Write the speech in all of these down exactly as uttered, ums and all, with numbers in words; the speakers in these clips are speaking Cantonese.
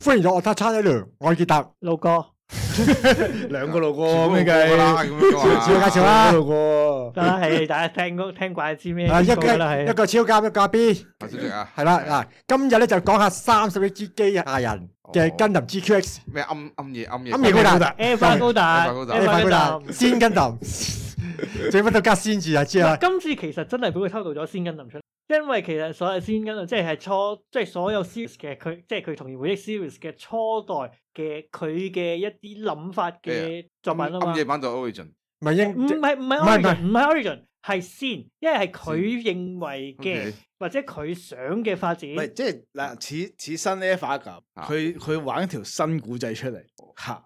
歡迎咗我他餐喺度，我係傑特路哥， 兩個路哥咩計啦咁樣話， 自我介紹啦。 路哥得啦，係大家聽過聽慣知咩？ 啊，一個邊個啦，係一個超監，一個阿 B， 阿小姐啊， 係啦嗱，今日咧就講下三十億支機械人嘅根林 G Q X， 咩暗暗夜暗夜暗夜高達 Eva 高達 Eva 高達 ，Eva 高達。 先根林，最乜都加先字啊，知啦。 今次其實真係俾佢偷渡咗先根林出嚟，因為其實所有先根林即係係初，即係所有 series 嘅佢，即係佢童年回憶 series 嘅初代嘅佢嘅一啲諗法嘅作品啊嘛。 暗夜版就 Origin， 唔係應唔係唔係唔係唔係 origin，唔係 origin，係先，因為係佢認為嘅 OK 或者佢想嘅發展。 唔係即係嗱，似似新 Eva 咁，佢佢玩一條新古仔出嚟嚇。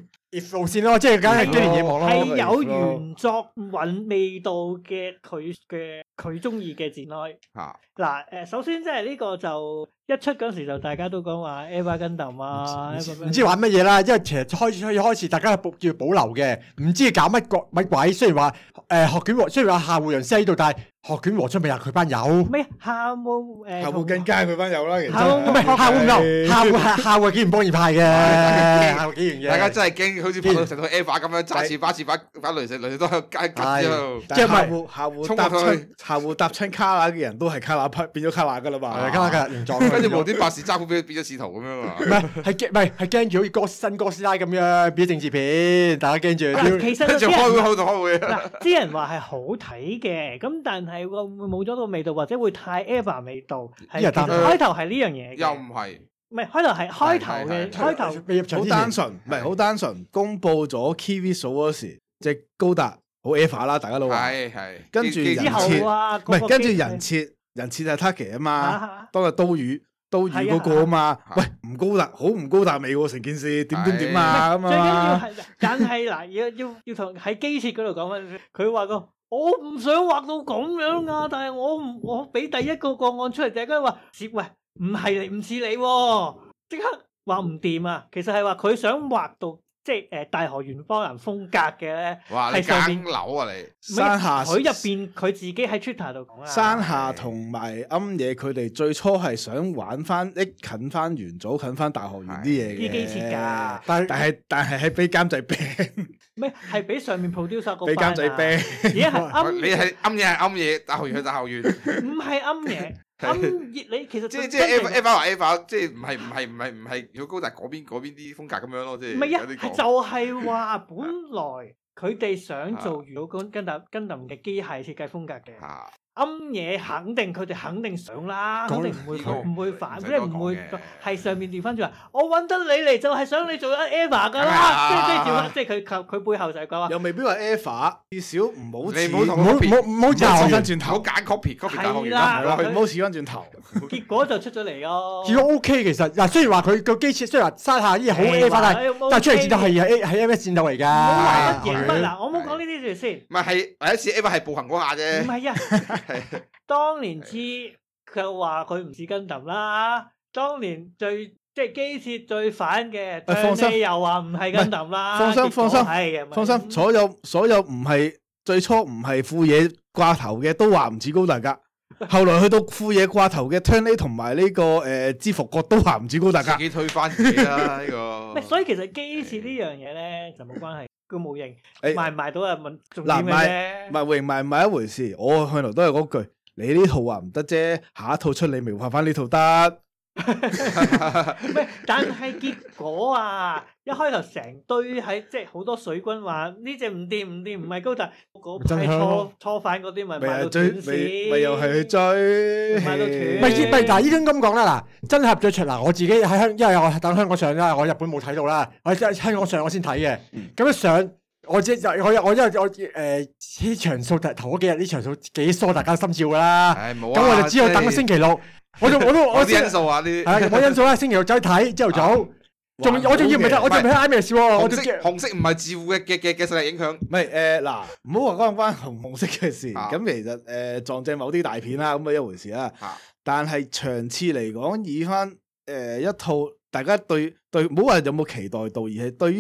if 路線咯，即係梗係機連野望咯。 係有原作韻味道嘅佢嘅佢中意嘅展開。 嚇嗱誒，首先即係呢個就一出嗰時就大家都講話 Eva Gundam 啊， 唔知玩乜嘢啦，因為其實開始開始大家係保要保留嘅，唔知搞乜鬼乜鬼。雖然話誒學卷和雖然話夏戶人師喺度，但係學卷和出咪係佢班友。 咩夏務誒？ 後部更加佢班友啦，其實夏務唔係夏戶唔有，夏戶係夏戶係紀元幫義派嘅，夏戶紀元嘅。 大家真係驚，好似拍到成套 Eva 咁樣揸住巴士把把雷射雷射都喺度街吉之後， 即係即係咪客戶客戶搭衝過去親客戶搭親卡拉嘅人都係卡拉變咗卡拉噶啦嘛。 係加加形狀。 跟住無端白事揸股變變咗使徒咁樣啊！ 唔係係驚，唔係係驚住好似哥新哥斯拉咁樣變咗政治片，大家驚住。 嗱，其實跟住啲人開會喺度開會啊！ 嗱，啲人話係好睇嘅，咁但係會會冇咗個味道，或者會太 Eva 味道。係其實啲人擔開頭係呢樣嘢嘅， 又唔係， 唔係開頭係開頭嘅係係係開頭。 未入場好之前單純，唔係好單純。公佈咗 K V 數嗰時，隻高達好 Eva 啦，大家都話。 係係跟住機之後啊， 唔係跟住人人設人設係 Taki 啊嘛啊， 當日刀魚刀魚嗰個啊嘛，喂唔高達好唔高達味喎成件事點點點啊咁最緊要啊， 係，但係嗱，要要要同喺機設嗰度講翻，佢話個我唔想畫到咁樣啊，但係我唔我俾第一個個案出嚟，大家話攝喂唔係你唔似你喎，即刻話唔掂啊！其實係話佢想畫到即係誒大河原邦人風格嘅咧， 哇！你係上面梗樓啊你！ 山下佢入邊佢自己喺 Twitter 度講啊， 山下同埋暗夜佢哋最初係想玩翻一近翻元祖近翻大河原啲嘢嘅， 啲機設㗎， 但係但係但係係俾監製 ban， 咩係俾上面 producer 個俾監製 ban， 而家係暗你係暗夜係暗夜，大後院係大後院， 唔係暗嘢，暗熱你其實即係即真係 Eva Eva 話 Eva，即係唔係唔係唔係唔係如果高達嗰邊嗰邊啲風格咁樣咯，即係唔係啊， 有啲講。 係就係話本來佢哋想做如果跟跟特跟特嘅機械設計風格嘅， 嚇暗嘢肯定佢哋肯定想啦， 講肯定唔會呢個唔會反， 唔使即係唔會多講嘅係上面調翻轉話，我揾得你嚟就係想你做咗 Eva 噶梗係啦， 啦即係即係調翻，即係佢佢佢背後就係講話。 又未必話 Eva，至少唔好似你唔好同唔好唔好唔好唔好就似翻轉唔好頭， 揀 copy copy 大後院係啦啦， 係啦，唔好似翻轉頭。 結果就出咗嚟咯。 如果 OK 其實嗱，雖然話佢個機設雖然話山下啲嘢好 A 翻，但係但係出嚟戰鬥係係係 M S 戰鬥嚟冇話㗎。 乜嘢，唔係係嗱，我冇講呢啲住先。 唔係係第一次 Eva 係步行嗰下唔啫， 係啊，當年知佢話佢唔似跟揼啦，當年最即係機設最反嘅， 誒放心你又話唔係跟揼啦。 放心結果放心係嘅， 放心，所有所有唔係最初唔係副嘢掛頭嘅都話唔似高達噶，後來去到副嘢掛頭嘅 Turn A 同埋呢個誒知服角都話唔似高達噶。 自己推翻自己啦呢個咩？。所以其實機設呢樣嘢咧就冇關係，佢冇型誒賣唔賣到係問重嗱點嘅啫。 唔係榮賣唔係一回事，我向來都係嗰句，你呢套話唔得啫，下一套出你咪畫翻呢套得。 咩？但係結果啊，一開頭成堆喺即係好多水軍話呢只唔掂唔掂，唔係高達嗰批真香咯初初反嗰啲咪賣到咪係追， 斷咪線， 咪又係去追。 賣到斷唔係唔係，嗱，依家咁講啦，嗱，真係合咗場嗱，我自己喺香，因為我等香港上啦，我日本冇睇到啦，我喺香港上我先睇嘅，咁一上我即係我我因為我誒呢場數頭嗰幾日呢場數幾疏大家心照㗎啦， 唉冇啊， 咁我就只有等個星期六，我就我都我我啲因素啊啲。 係冇因素啦，星期六走去睇朝頭早，仲我仲要唔係我仲唔係 IMAX 喎，我紅色仲驚紅色唔係自負嘅嘅嘅嘅勢力影響。 唔係誒嗱，唔好話關唔關紅紅色嘅事。 啊咁其實誒撞正某啲大片啦，咁啊一回事啦。 啊但係場次嚟講，以翻誒一套大家對對，唔好話有冇期待度，而係對於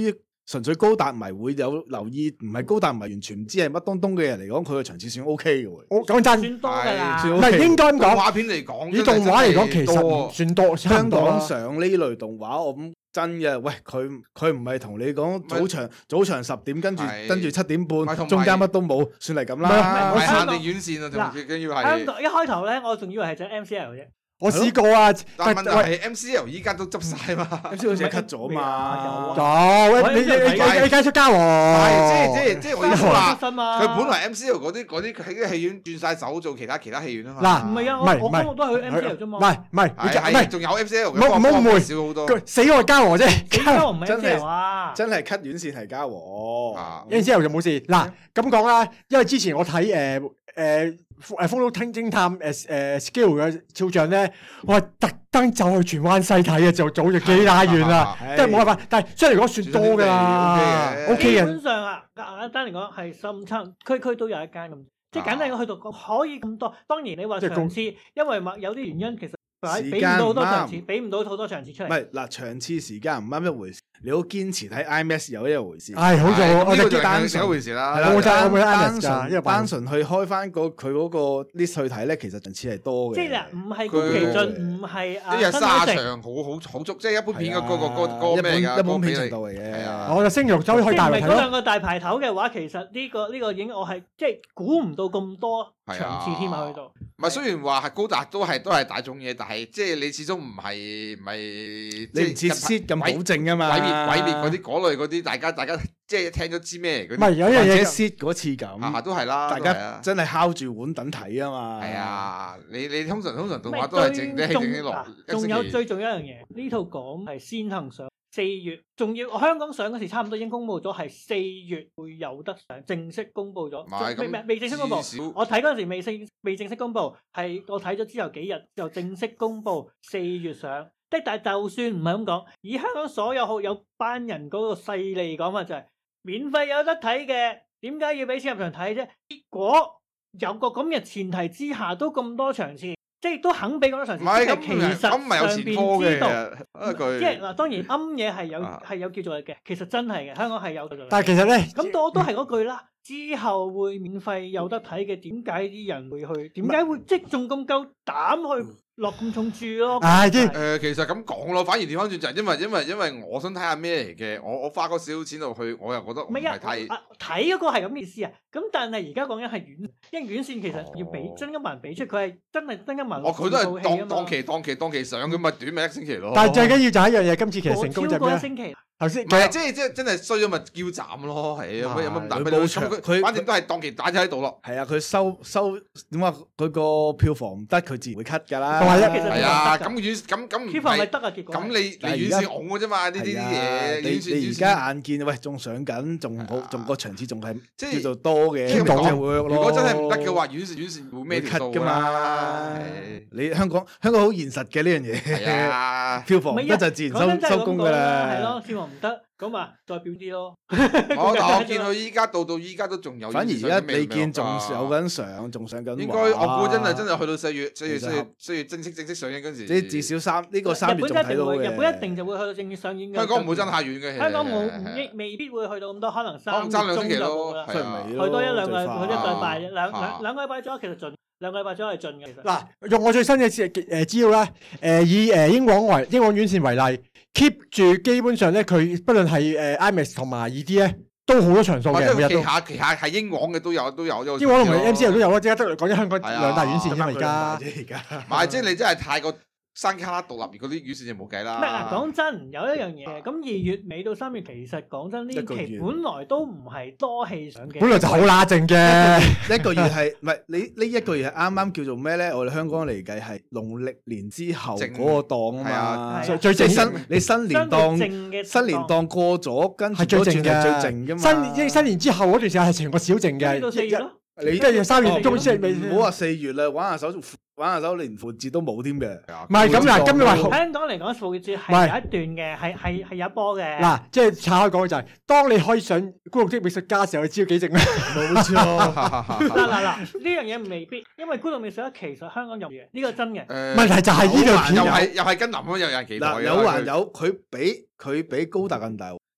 純粹高達迷會有留意，唔係高達迷完全唔知係乜東東嘅人嚟講，佢個場次算 O K 嘅喎。 我講真， 算多㗎啦。 算唔 OK 係應該咁講。 動畫片嚟講， 以動畫嚟講，其實唔多算多，差香唔多啦港上呢類動畫，我諗真嘅，喂佢佢唔係同你講早場早場十點，跟住係跟住七點半， 唔係同埋中間乜都冇，算係咁唔係啦唔。係香港限定院線啊，同埋最緊要係。 香港一開頭咧，我仲以為係隻 M C L 啫。 我試過啊， 但係問題喂係 M C L 依家都執晒嘛。 M C 好似 cut 咗嘛， 有喂你你你你你繼續加係喎， 即係即係即係我意思加話， 新嘛。 佢本來 M C L 嗰啲嗰啲喺啲戲院轉晒手做其他其他戲院啊嘛。 嗱唔係啊， 唔係唔係我我我都係去 M C L 啫唔嘛。 係唔係係唔係， 係仲有 M C L 嘅， 唔好唔好誤會少好多。 佢死我加和啫， 點解我唔係 M 真 C 係 L 啊？ 真係 cut 院線係嘉禾。 啊 N C L 就冇事。嗱咁講啦，因為之前我睇誒誒誒《風都聽偵探》誒誒 Skill 嘅肖像咧，我係特登走去荃灣西睇嘅，就早就幾拉遠啦， 係即係冇辦法。但係雖然嚟講算多㗎啦算 ，O K 基嘅。 本上啊，簡單嚟講係深差區區都有一間咁，即係簡單講去到可以咁多。當然你話即係場次，因為某有啲原因，其實擺時間俾唔到好多唔啱場次，俾唔到好多場次出嚟。 唔係嗱，場次時間唔啱一回事，你好堅持睇 IMAX 又一回事。 係好係做，我就咁呢個就單係另一回事啦。 係啦， 我就我冇睇單 IMAX 㗎因為純辦單純去開翻個佢嗰個 list 去睇咧，其實場次係多嘅。 即係嗱，唔係宮崎駿，唔係啊一日新卅海誠， 場，好好好足，即係一般片嘅嗰個係啊嗰個嗰個咩嚟㗎？ 一般一般片嗰個比例程度嚟嘅。 係啊我就星期六走去即係唔係嗰大圍睇咯。 兩個大排頭嘅話，其實呢個呢個已經我係即係估唔到咁多係啊場次添啊，去到。 唔係雖然話係高達都係都係大眾嘢，但係即係你始終唔係唔係你唔似 sit 咁保證啊嘛。 毀滅毀滅嗰啲嗰類嗰啲，大家大家即係聽咗知咩嚟嗰唔係啲， 或者有一樣嘢， sit 嗰次下下咁， 都係啦， 大都係啊家真係敲住碗等睇啊嘛。 係啊，你你通常通常動畫咩都係整啲最整啲落嗱一星期。 仲有最重要一樣嘢，呢套講係先行上四月，仲要香港上嗰時差唔多已經公佈咗係四月會有得上，正式公佈咗唔係， 未未未正式公佈。 至少我睇嗰陣時未正未正式公佈，係我睇咗之後幾日就正式公佈四月上。即但係就算唔係咁講，以香港所有好有班人嗰個勢力講法就係、免費有得睇嘅，點解要俾錢入場睇啫？結果有個咁嘅前提之下，都咁多場次，即係都肯俾咁多場次。 唔係咁， 即係其實咁咪有前科嘅上邊知道。 一句。 即係嗱，當然暗嘢係有啊係有叫做嘅，其實真係嘅，香港係有叫做嘅。 但係其實咧， 咁我都係嗰句啦，之後會免費有得睇嘅，點解啲人會去？點解會即係仲咁夠膽去落咁重注咯？ 唉啲誒、其實咁講咯，反而調翻轉就係因為因為因為我想睇下咩嚟嘅，我我花嗰少少錢落去，我又覺得唔唔係啊係太， 啊睇嗰個係咁嘅意思啊。咁但係而家講緊係院，因為院線其實要俾哦真金文俾出，佢係真係真金文。 哦佢都係套戲啊嘛當當期當期當期上，佢咪短咪一星期咯。 但係最緊要就係一樣嘢，今次其實成功就超過一係咩？ 星期。 頭先唔係即係即係真係衰咗咪叫斬咯，係有乜有乜咁大不了？ 佢冇場咁佢反正都係當期打咗喺度咯。 係啊，佢收收點話佢個票房唔得，佢自然會 cut 㗎啦。 同埋一其實係啊， 得㗎咁院咁咁唔票房咪係得啊？結果咁你但係而家你院線拱嘅啫嘛？呢啲啲係啊嘢， 你院線你而家眼見喂仲上緊，仲好係啊仲個場次仲係即係叫做多嘅， 即係咁就講 work 咯如果真係唔得嘅話，院線院線會咩會條 cut 㗎數㗎嘛嘛係？ 你香港香港好現實嘅呢樣嘢。 係啊。 票房唔唔係啊得就自然講真真係收收工㗎咁講啦，係啦咯，。票房唔得，咁啊再表啲咯。 我但我見佢依家到到依家都仲有， 反而而家你見仲有有緊相，仲上緊畫。 應該我估真係真係去到四月四月其實四月四月正式正式上映嗰陣時， 即係至少三呢個三日本月仲睇到一定會，日本一嘅。 定就會去到正式上映嘅。 香港唔會爭太遠嘅。 香港冇係係係未未必會去到咁多，可能可三月能爭兩星期中就咯冇啦。 出係啊嚟咯去多一兩個， 最快去一個禮拜，兩啊兩兩個禮拜左右其實盡，兩個禮拜左右係盡嘅。其實嗱，用我最新嘅資誒資料啦，誒以誒英皇為英皇院線為例，keep 住基本上咧，佢不論係誒 IMAX 同埋二 D 咧，都好多場數嘅， 或者旗每日都。 下旗下係英皇嘅都有都有。 英皇同埋 M C L 都有。 有啦，即係得講緊香港係啊兩大院線啫嘛，而家。 啫，而家唔係，即係你真係太過山卡拉獨立嗰啲院線就冇計啦。 咩嗱？講真，有一樣嘢，咁二月尾到三月，其實講真呢一個月期本來都唔係多戲上嘅。 本來就好乸靜嘅， 一個月係唔係你呢一個月係啱啱叫做咩咧？我哋香港嚟計係農曆年之後正嗰個檔啊係嘛啊， 最最靜即係新你新年相對檔靜嘅新年檔過咗，跟住係最靜嗰段係最嘅。 靜噶嘛。 新新年之後嗰段時間係成個小靜跟住到四月嘅， 咯。 你跟住三月哦中先未。 唔好話四月啦，玩下手玩下手連復活節都冇添嘅。 唔係咁嗱，今日話香港嚟講，復活節唔係係有一段嘅，係係係有一波嘅。 嗱，即係拆開講嘅就係，當你可以上《孤獨的美術家》嘅時候，你知道幾靜咩？ 冇錯， 嗱嗱嗱，呢樣嘢未必，因為《孤獨美術家》其實香港有嘅，呢個真嘅。 誒問題就係呢條有片又係又係跟林咁，又有人期待嗱嘅有還有，佢比佢比高達更大。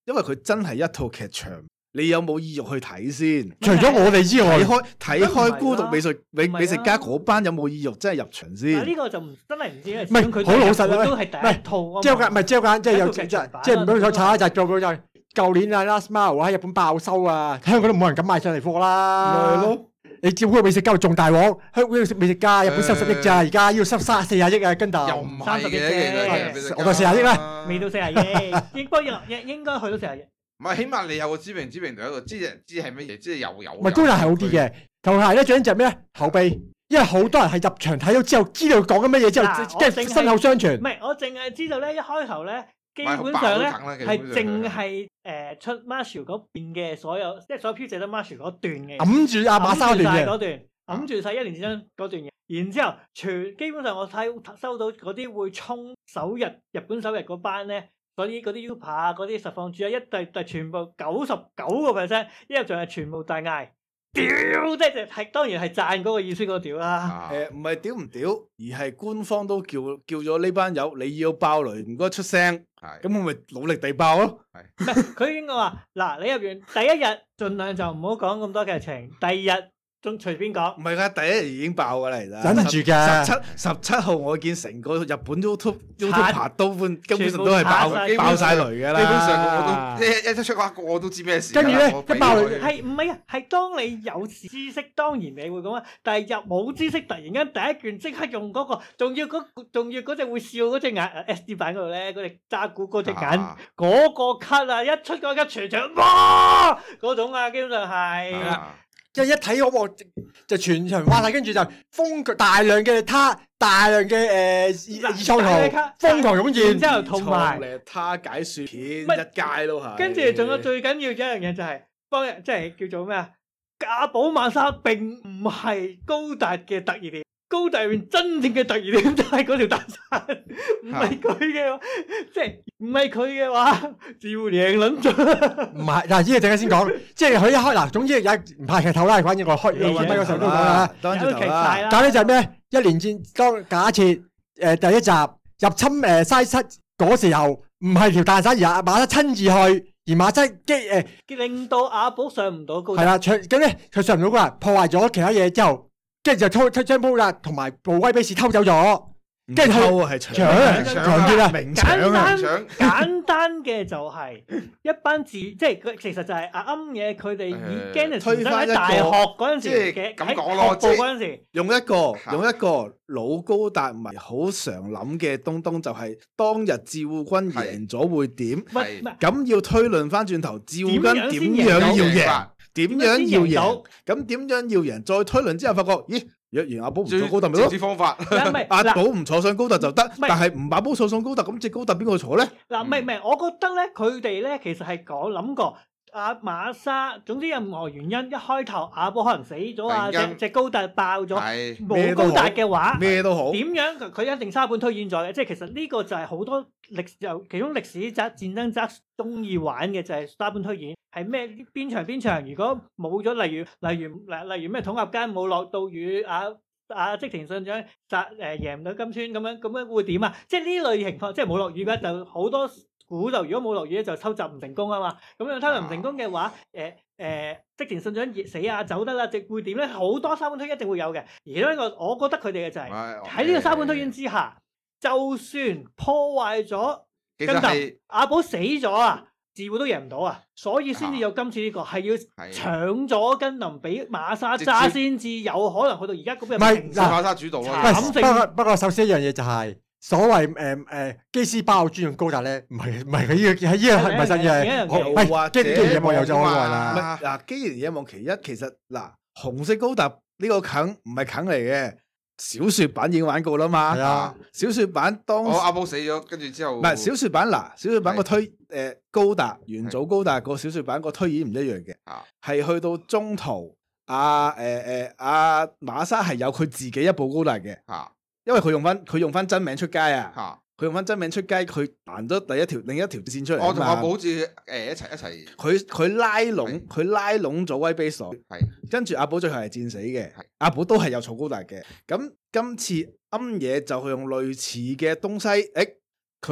因為佢真係一套劇場，你有冇意欲去睇先？ 除咗我哋之外睇，開睇開《孤獨美術美唔係啊美食家》嗰班有冇意欲真係入場啊先？ 呢個就唔真係唔知，因為唔係佢好老實啊都係第一套啊嘛。 即係唔係即係間，即係有即一套劇場版係即係唔好再炒一集做嗰就舊年啊 Last Mile 喺日本爆收啊，香港都冇人敢買上嚟貨啦。 咪係咯， 你照嗰個美食家仲大鑊，香港美食家日本收十億咋，而家要收三四廿億啊，跟頭又唔係三十億啫嘅，其實我當四廿億啦。 未到四廿億，應該應應該去到四廿億。 唔係，起碼你有個知名知名度喺度，知人知係乜嘢，即係又有。 唔係高達係好啲嘅，同係咧最緊就係咩咧？口碑，因為好多人係入場睇咗之後，知道佢講緊乜嘢之後， 嗱即係身後相唔傳。 係，我淨係知道咧，一開頭咧，基唔係本上咧爆梗啦基本係上淨係誒出 Marshall 嗰邊嘅所有，即係所有編者得 Marshall 嗰段嘅， 揞住阿馬沙揞住段嘅， 晒嗰段，揞住晒一年之爭嗰段嘢。然之後，全基本上我睇收到嗰啲會衝首日日本首日嗰班咧。嗰啲嗰啲 Upa 啊，嗰啲實況主啊，一對對全部九十九個 percent， 一入場係全部大嗌屌，即係係當然係讚嗰個意思嗰個屌啦。 啊誒唔係屌唔屌，而係官方都叫叫咗呢班友，你要爆雷唔該出聲， 係咁我咪努力地爆咯。 唔係佢應該話嗱，你入完第一日盡量就唔好講咁多劇情，第二日仲隨便講。 唔係㗎，第一日已經爆㗎啦，其實忍唔住㗎十七十七號我見成個日本 YouTube 刷 YouTube 都半根本上都係爆全部刷晒爆晒雷㗎啦。 基本上個個都一一一出嘅話，個個都知咩事㗎啦。 跟住咧我俾一爆佢係唔係啊？係當你有知識，當然你會講啊。但係入冇知識，突然間第一卷即刻用嗰、個，仲要嗰仲要嗰隻會笑嗰隻眼 S D 版嗰度咧，嗰隻渣古嗰隻眼啊嗰、個咳啊，一出嗰一全場哇嗰種啊，基本上係。 啊即係一睇嗰個就全場哇晒，跟住就瘋大量嘅他，大量嘅誒二二創圖瘋狂湧然現之。後同埋， 嚟他解說片一乜街都係。 跟住仲有最緊要嘅一樣嘢就係幫人，即係叫做咩啊？架寶曼莎並唔係高達嘅特異點，高達入面真正嘅特異點就係嗰條大山，唔係佢嘅，即係唔係佢嘅話，照靚撚咗。 唔係，嗱呢個陣間先講，即係佢一開嗱，總之有唔怕劇透啦，反正我開有開咪嗰時候都講啦。 當有住頭啦。 劇晒啦。 但係咧就係咩？一連戰當假設誒第一集入侵誒西七嗰時候，唔係條大山而係馬德親自去，而馬德機誒令到阿寶上唔到高達。 係啦，搶咁咧佢上唔到嗰日，破壞咗其他嘢之後，跟住就偷偷將布達同埋部威比士偷走咗，跟住佢偷啊係搶啊搶強啲啦。 明簡搶啊！ 單搶簡單嘅就係一班字，即係佢其實就係阿啱嘢，佢哋已經係推返一個喺大學嗰陣時即係嘅咁講喺學咯即係部嗰陣時， 用一個用一個老高達迷好常諗嘅東東，就係當日趙軍贏咗會點？ 唔係唔係咁要推論翻轉頭，趙軍點點樣要樣先贏？ 贏法點樣要贏？咁點樣要贏？再推論之後，發覺咦，若然阿寶唔坐高達咪咯最？方法。 嗱唔係阿寶嗱唔坐上高達就得， 係但係唔把寶坐上高達，咁只高達邊個坐咧？ 嗱唔係唔係，我覺得咧佢哋咧其實係講諗過。阿馬莎，總之任何原因，一開頭阿寶可能死咗啊， 突然間隻隻高達爆咗， 係冇高達嘅話， 咩都好。 點樣佢佢一定沙盤推演咗嘅，即係其實呢個就係好多歷有其中歷史則戰爭則中意玩嘅就係沙盤推演，係咩邊場邊場如果冇咗，例如例如例例如咩統合間冇落到雨啊。啊！織田信長殺誒贏唔到金川咁樣，咁樣會點啊？即係呢類情況，即係冇落雨嘅話就好多估就如果冇落雨咧就偷襲唔成功啊嘛。咁樣偷襲唔成功嘅話，誒誒織田信長熱死啊走得啦，即會點咧？好多沙盤推一定會有嘅。而呢個我覺得佢哋嘅就係喺呢個沙盤推演之下，就算破壞咗其跟住實係阿寶死咗啊！自會都贏唔到啊，所以先至有今次呢、這個係要搶咗根林俾馬莎揸先至有可能去到而家咁嘅係平嗱小馬沙主導咯。 喂， 慘不過不過首先一樣嘢就係所謂誒誒基斯包專用高達咧，唔係唔係佢呢個喺呢個係唔係實嘅， 係喂， 或機機野望有咗好耐唔啦。 係嗱，既然野望其一，其實嗱紅色高達呢個梗唔係梗嚟嘅，小說版已經玩過啦嘛。 係啊， 小說版當我阿寶死咗，跟住之後唔係小說版嗱，小說版個推誒高達元祖高達個小說版個推演唔一樣嘅，係去到中途阿誒誒阿馬莎係有佢自己一部高達嘅， 嚇因為佢用翻佢用翻真名出街啊， 嚇， 佢用翻真名出街，佢彈咗第一條另一條線出嚟啊嘛我同阿寶好似誒一齊一齊佢佢拉攏佢拉攏咗威比索， 係跟住阿寶最後係戰死嘅係， 阿寶都係有儲高達嘅。咁今次庵嘢就係用類似嘅東西，誒佢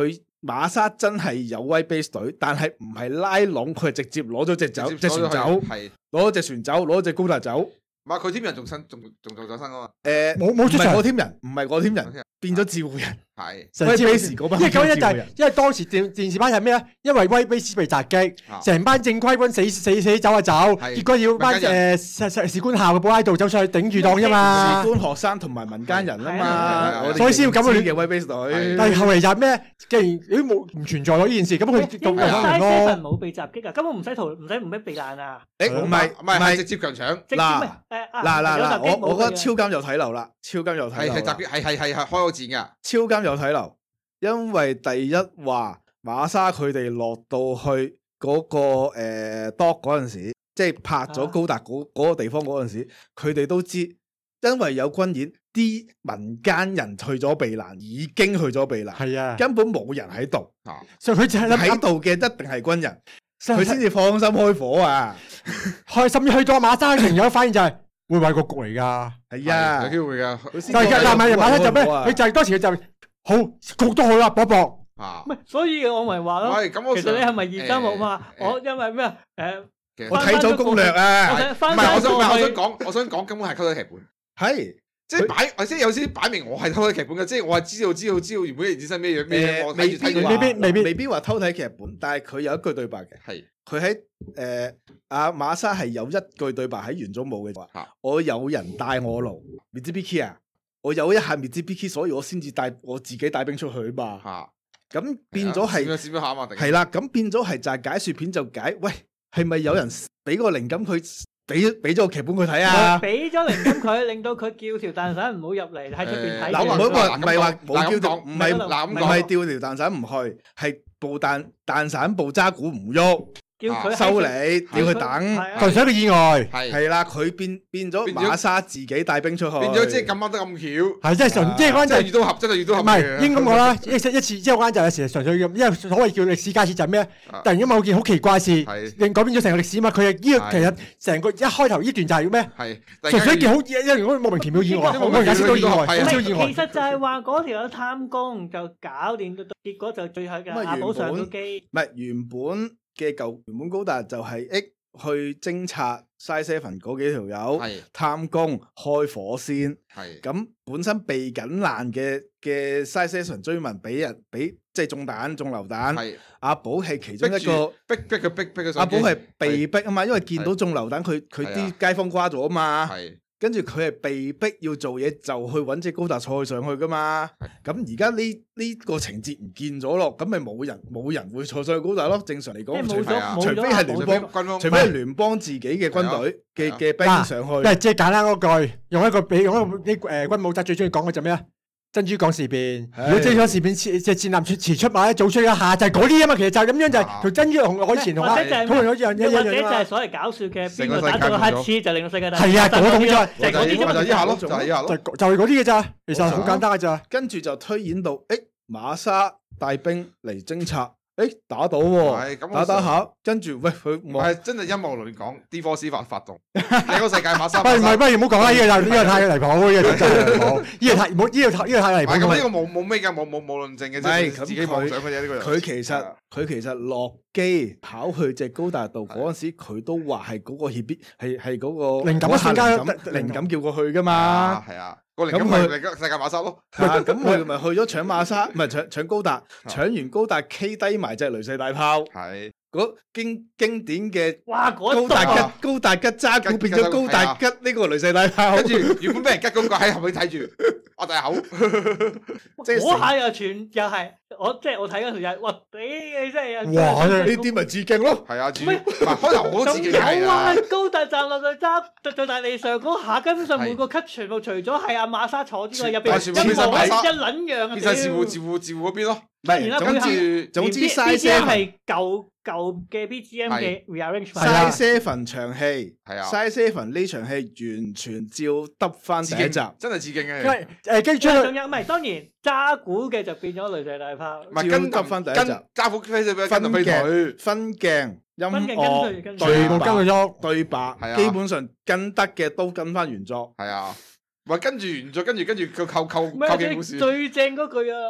馬沙真係有威 base 隊，但係唔係拉攏，佢係直接攞咗隻走隻船走， 係攞咗隻船走，攞咗隻高達走。 唔係佢 team 人仲新，仲仲做咗新啊嘛。 誒， 冇冇出場， 唔係我 team 人，唔係我 team 人，變咗照顧人。 係威 base 嗰班， 因為咁一就係，因為當時電電視班係咩啊？因為威 base 被襲擊，成班正規軍死死死走就走，結果要班誒士官校嘅保拉道走上去頂住檔啫嘛。 士官學生同埋民間人啊嘛， 所以先要咁樣嘅威 base 隊。 但係後嚟就係咩？既然都冇唔存在咗呢件事，咁佢動用翻嚟咯。 冇被襲擊啊，根本唔使逃，唔使唔使避難啊。 誒，唔係唔係係直接強搶。 嗱嗱嗱嗱，我我覺得超監有睇漏啦，超監有睇漏。 係係襲擊，係係係係開咗戰噶。 超監有睇漏。因為第一話馬沙佢哋落到去嗰、那個誒 dock 嗰陣時，即係拍咗高達嗰嗰個地方嗰陣時，佢哋都知，因為有軍演，啲民間人去咗避難，已經去咗避難， 係啊， 根本冇人喺度， 啊、所以佢就係喺度嘅一定係軍人，佢先至放心開火啊！ 開甚至去到馬沙營有反應就係、是、會唔會係個局嚟㗎？ 係啊， 有機會㗎。 但係但係馬沙就咩？佢就係當時佢就。好焗都好啦，搏搏啊！唔係，所以我咪話咯。其實你係咪二三六嘛？我因為咩誒， 我睇咗攻略啊。 唔係，我想唔係，我想講，我想講根本係偷睇劇本。 係， 即係擺，即係有啲擺明我係偷睇劇本嘅，即係我係知道知道知道原本人生咩樣咩。 未必未必未必未必話偷睇劇本，但係佢有一句對白嘅。 係， 佢喺誒阿馬沙係有一句對白喺原祖冇嘅話，我有人帶我路，你知 B K 啊？我有一下滅之 B K， 所以我先至帶我自己帶兵出去嘛。嚇，咁變咗係係啦，咁變咗係就係解說片就解。喂，係咪有人俾個靈感佢，俾俾咗個劇本佢睇啊？ 俾咗靈感佢，令到佢叫條蛋散唔好入嚟喺出邊睇。 嗱，唔好話唔係話冇叫，唔係唔係調條蛋散唔去，係部蛋蛋散部渣古唔喐。 叫佢收你，叫佢等， 純粹一個意外。 係係啦，佢變變咗馬沙自己帶兵出去， 變咗即係咁啱得咁巧。 係即係純，即係嗰陣就遇到合，真係遇到合。 唔係應該咁講啦，一一次即係嗰陣就有時純粹咁，因為所謂叫歷史假設就係咩？突然間某件好奇怪事，令改變咗成個歷史嘛。佢係呢個其實成個一開頭呢段就係咩？ 係純粹一件好一件莫名其妙意外，我解釋到意外，少意外。 其實就係話嗰條友貪功就搞掂，結果就最後嘅阿寶上到機。 唔係原本。嘅舊原本高達就係 X 去偵察 Side Seven 嗰幾條友，貪功開火先，咁本身避緊難嘅嘅 Side Seven 追文俾人俾即係中彈中流彈，阿寶係其中一個逼逼佢逼逼佢， 阿寶係被逼啊嘛，因為見到中流彈佢佢啲街坊瓜咗啊嘛。跟住佢係被逼要做嘢，就去揾隻高達賽上去噶嘛。咁而家呢呢個情節唔見咗咯，咁咪冇人冇人會坐上去高達咯。正常嚟講，除非除非係聯邦，除非係聯邦自己嘅軍隊嘅嘅兵上去。 即係簡單嗰句，用一個比用一個啲誒軍武仔最中意講嘅就咩啊？珍珠港事變，如果珍珠港事變即係戰艦出遲出馬咧，早出一下就係嗰啲啊嘛。其實就係咁樣，就係同珍珠同我以前同阿討論咗一樣一樣或者就係所謂搞笑嘅邊個打咗個乞嗤就令到世界大係啊，嗰種啫， 就係嗰啲啫嘛， 就係呢下咯，就係呢下咯， 就就係嗰啲嘅咋。其實好簡單嘅咋。 跟住就推演到，誒馬沙帶兵嚟偵察。誒，打到喎，打打下，跟住喂佢， 係真係陰謀論講，D 科斯發發動，喺個世界馬沙。 不唔係，不如唔好講啦，呢個就呢個太離譜，呢個真係離譜，呢個太冇呢個太呢個太離譜。 咁呢個冇冇咩噶，冇冇冇論證嘅啫，自己妄想嘅啫呢個人。 佢其實佢其實落機跑去隻高達度嗰陣時，佢都話係嗰個協必係係嗰個靈感一瞬間靈感叫過去噶嘛。 係啊。個靈感咪嚟世界馬沙咯， 咁佢咪去咗搶馬沙，唔係搶搶高達，搶完高達 K 低埋隻雷射大炮， 係嗰經經典嘅哇高達吉高達吉渣古變咗高達吉呢個雷射大炮， 跟住原本俾人吉嗰個喺後面睇住，我大口， 即係嗰下又全又係我即係我睇嗰時又哇你真係哇呢啲咪致敬咯， 係啊，致敬，開頭好多致敬係啊，高達站落去揸最大地上嗰下，根本上每個 cut 全部除咗係阿馬沙坐之外，入邊一模一撚樣啊！ 變晒照護照護照護嗰邊咯， 當然啦， 總之總之 Side Seven 係舊舊嘅 B G M 嘅 rearrangement。 Side Seven 場戲係啊 ，Side Seven 呢場戲完全照得翻第一集， 真係致敬嘅。 因為誒跟住仲有唔係當然揸鼓嘅就變咗雷射大炮， 唔係跟得翻第一集， 揸鼓飛咗俾分鏡分鏡。音樂對白對白，基本上跟得嘅都跟翻原作。 係啊，喂，跟住原作，跟住跟住佢扣扣扣嘅故事。 最正嗰句啊，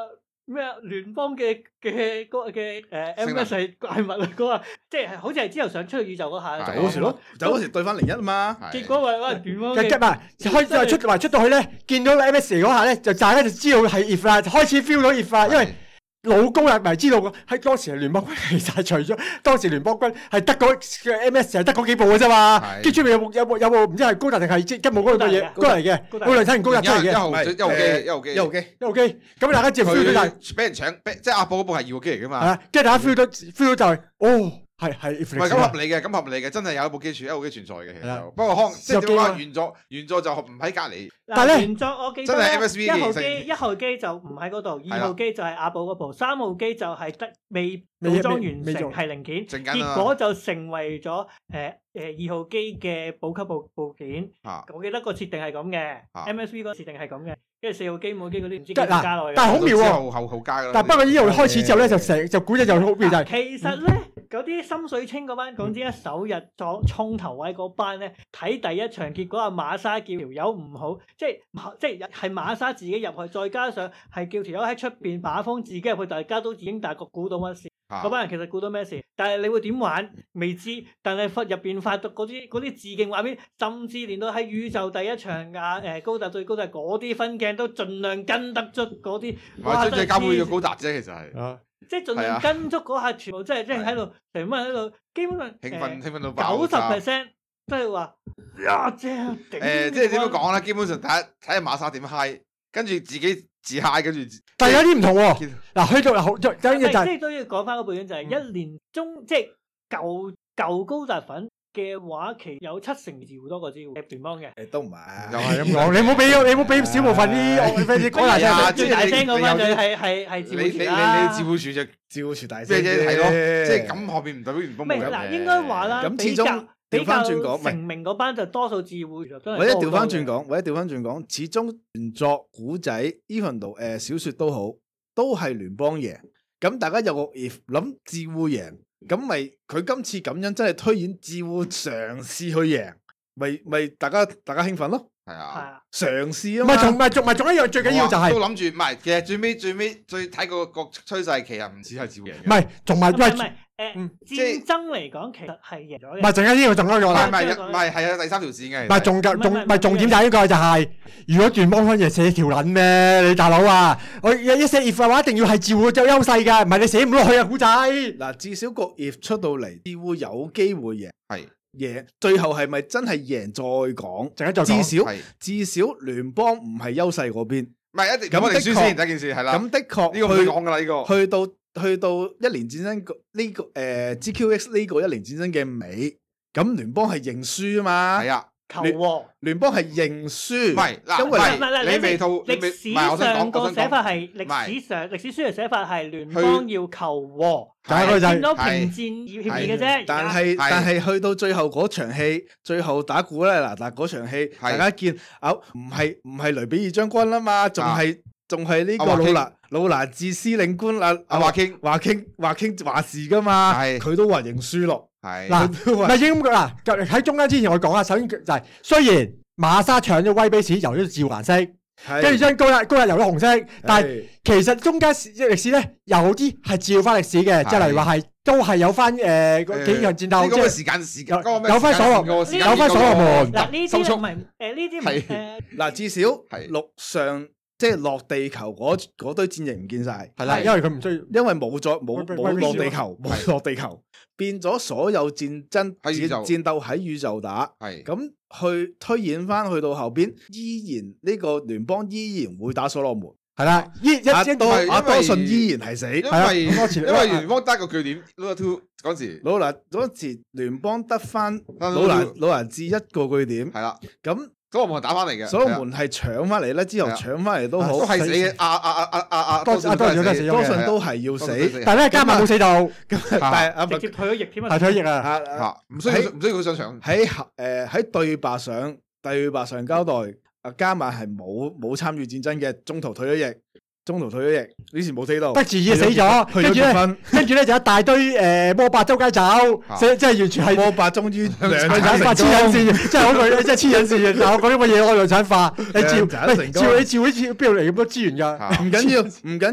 咩啊？聯邦嘅嘅嗰嘅誒 M S 係怪物啊！嗰個即係好似係之後想出去宇宙嗰下就嗰時咯，就嗰時對翻零一啊嘛。 結果話話聯邦嘅，唔係開出埋出到去咧，見到 M S 嗰下咧，就大家就知道係 if 啦，開始 feel 到 if 啦，因為老高人咪知道喺當時係聯邦軍，其實除咗當時聯邦軍係得嗰嘅 M S 係得嗰幾部嘅啫嘛，跟住出面有冇有冇有冇唔知係高達定係即吉姆嗰度嘅嘢高達嚟嘅，高達睇完高達出嚟嘅， 一號一號機一號機一號機一號機，咁大家接 feel 到就係俾人搶，即係阿寶嗰部係二號機嚟噶嘛， 係啊，跟住大家 feel 到 feel 到就係哦。係係， 唔係咁合理嘅，咁合理嘅，真係有一部機存，一部機存在嘅，其實。不過可即係點講？原作原作就唔喺隔離。 但係原作我記得真係 M S V 一號機一號機就唔喺嗰度，二號機就係阿寶嗰部，三號機就係得未組裝完成係零件，結果就成為咗誒誒二號機嘅補給部部件。我記得個設定係咁嘅 ，M S V 嗰個設定係咁嘅，跟住四號機、五號機嗰啲唔知點加落去。 但係好妙喎， 後後加㗎啦。 但係不過呢號開始之後咧，就成就古仔就好妙就係。 其實咧。嗰啲心水清嗰班，總之一首日作衝頭位嗰班咧，睇第一場結果阿馬沙叫條友唔好，即係即係係馬沙自己入去，再加上係叫條友喺出邊把風自己入去，大家都已經大概估到乜事。嗰班、啊、人其實估到咩事，但係你會點玩未知。但係入邊發到嗰啲嗰啲致敬畫面，甚至連到喺宇宙第一場啊誒高達對高達嗰啲分鏡都盡量跟得出嗰啲。 哇！即係交配嘅高達啫，其實係。 啊即係盡量跟足嗰下，全部即係即係喺度，成班人喺度，基本上興奮興奮到爆。 九十 percent 即係話，呀正頂！ 誒，即係點樣講咧？基本上睇下睇下馬沙點 high，跟住自己自 high，跟住。但係有啲唔同喎。嗱，去到好，就等於就係。即係都要講翻個背景，就係一年中即係舊舊高達粉。嘅話，其有七成字多過字聯邦嘅， 誒都唔係， 又係咁講。你唔好俾你唔好俾少部分啲我哋 fans 講大聲， 最大聲嗰班就係係係字你你你你字幕處就字幕處大聲啫，係咯，即係咁後邊唔代表聯邦冇嘅。 嗱，應該話啦， 咁始終調翻轉講， 成名嗰班就多數字幕， 或者調翻轉講，或者調翻轉講，始終原作古仔 even 度誒小説都好，都係聯邦贏。咁大家有個 if 諗字幕贏。咁咪佢今次咁樣真係推演智護嘗試去贏，咪咪大家大家興奮咯， 係啊， 嘗試啊嘛， 唔係仲唔係仲唔係仲一樣最緊要就係都諗住，唔係其實最尾最尾最睇個個趨勢，其實唔止係智護贏， 唔係仲埋唔係誒戰爭嚟講，其實係贏咗嘅。 唔係陣間呢個仲咗啦， 唔係唔係係有第三條線嘅， 唔係重重唔係重點就係呢個就係，如果聯邦分嘢寫條撚咩？你大佬啊，我一寫 if 嘅話，一定要係智護有優勢㗎，唔係你寫唔落去啊，古仔。 嗱，至少個 if 出到嚟，智護有機會贏，係贏，最後係咪真係贏再講？陣間再講。至少至少聯邦唔係優勢嗰邊， 唔係一定咁我哋輸先第一件事係啦。咁的確呢個唔講㗎啦，呢個去到。去到一年戰爭呢、這個誒、呃、G Q X 呢個一年戰爭嘅尾，咁聯邦係認輸啊嘛， 係啊， 求和聯邦係認輸， 唔係嗱， 因為你未套歷史上個寫法係歷史上歷史書嘅寫法係聯邦要求和， 但係見到平戰協議嘅啫。 但係但係去到最後嗰場戲，最後打鼓咧嗱，但嗰場戲大家見啊，唔係唔係雷比爾將軍啦嘛，仲係。仲係呢個老拿老拿治司令官啊， 阿華傾華傾華傾話事噶嘛，佢都話認輸咯。 係嗱，唔係應咁嗱，喺中間之前我講啦，首先就係雖然馬沙搶咗威比士，由咗照顏色，跟住將高達高達由咗紅色，但係其實中間歷史咧有啲係照翻歷史嘅，即係例如話係都係有翻誒幾場戰鬥，即係時間時間有翻所羅有翻所羅門嗱呢啲唔係誒呢啲唔係嗱至少陸上。即係落地球嗰堆戰役唔見晒， 係啦，因為佢唔需要， 因為冇咗冇冇落地球，冇落地球，變咗所有戰爭戰戰鬥喺宇宙打，係咁去推演翻去到後邊，依然呢個聯邦依然會打所羅門，係啦，依一多阿多信依然係死， 因為因為聯邦得個據點 Law Two 嗰時， 老拿嗰時聯邦得翻老拿老拿至一個據點，係啦，咁。 所羅門打翻嚟嘅， 所羅門係搶翻嚟咧，之後搶翻嚟都好， 都係死嘅。阿阿阿阿阿阿多信都係死， 多信都係要死。 但係咧，加埋冇死到， 但係阿直接退咗役添啊， 係退役啊， 嚇唔需要唔需要佢上場。 喺誒喺對白上對白上交代，阿加埋係冇冇參與戰爭嘅，中途退咗役。中途退咗役，以前冇死到， 得自己死咗，跟住咧，跟住咧就一大堆誒魔霸周街走，即係即係完全係魔霸終於量產化黐引線，即係我句，即係黐引線。嗱，我講啲乜嘢我量產化，你照，照你照啲邊度嚟咁多資源㗎？ 唔緊要，唔緊要，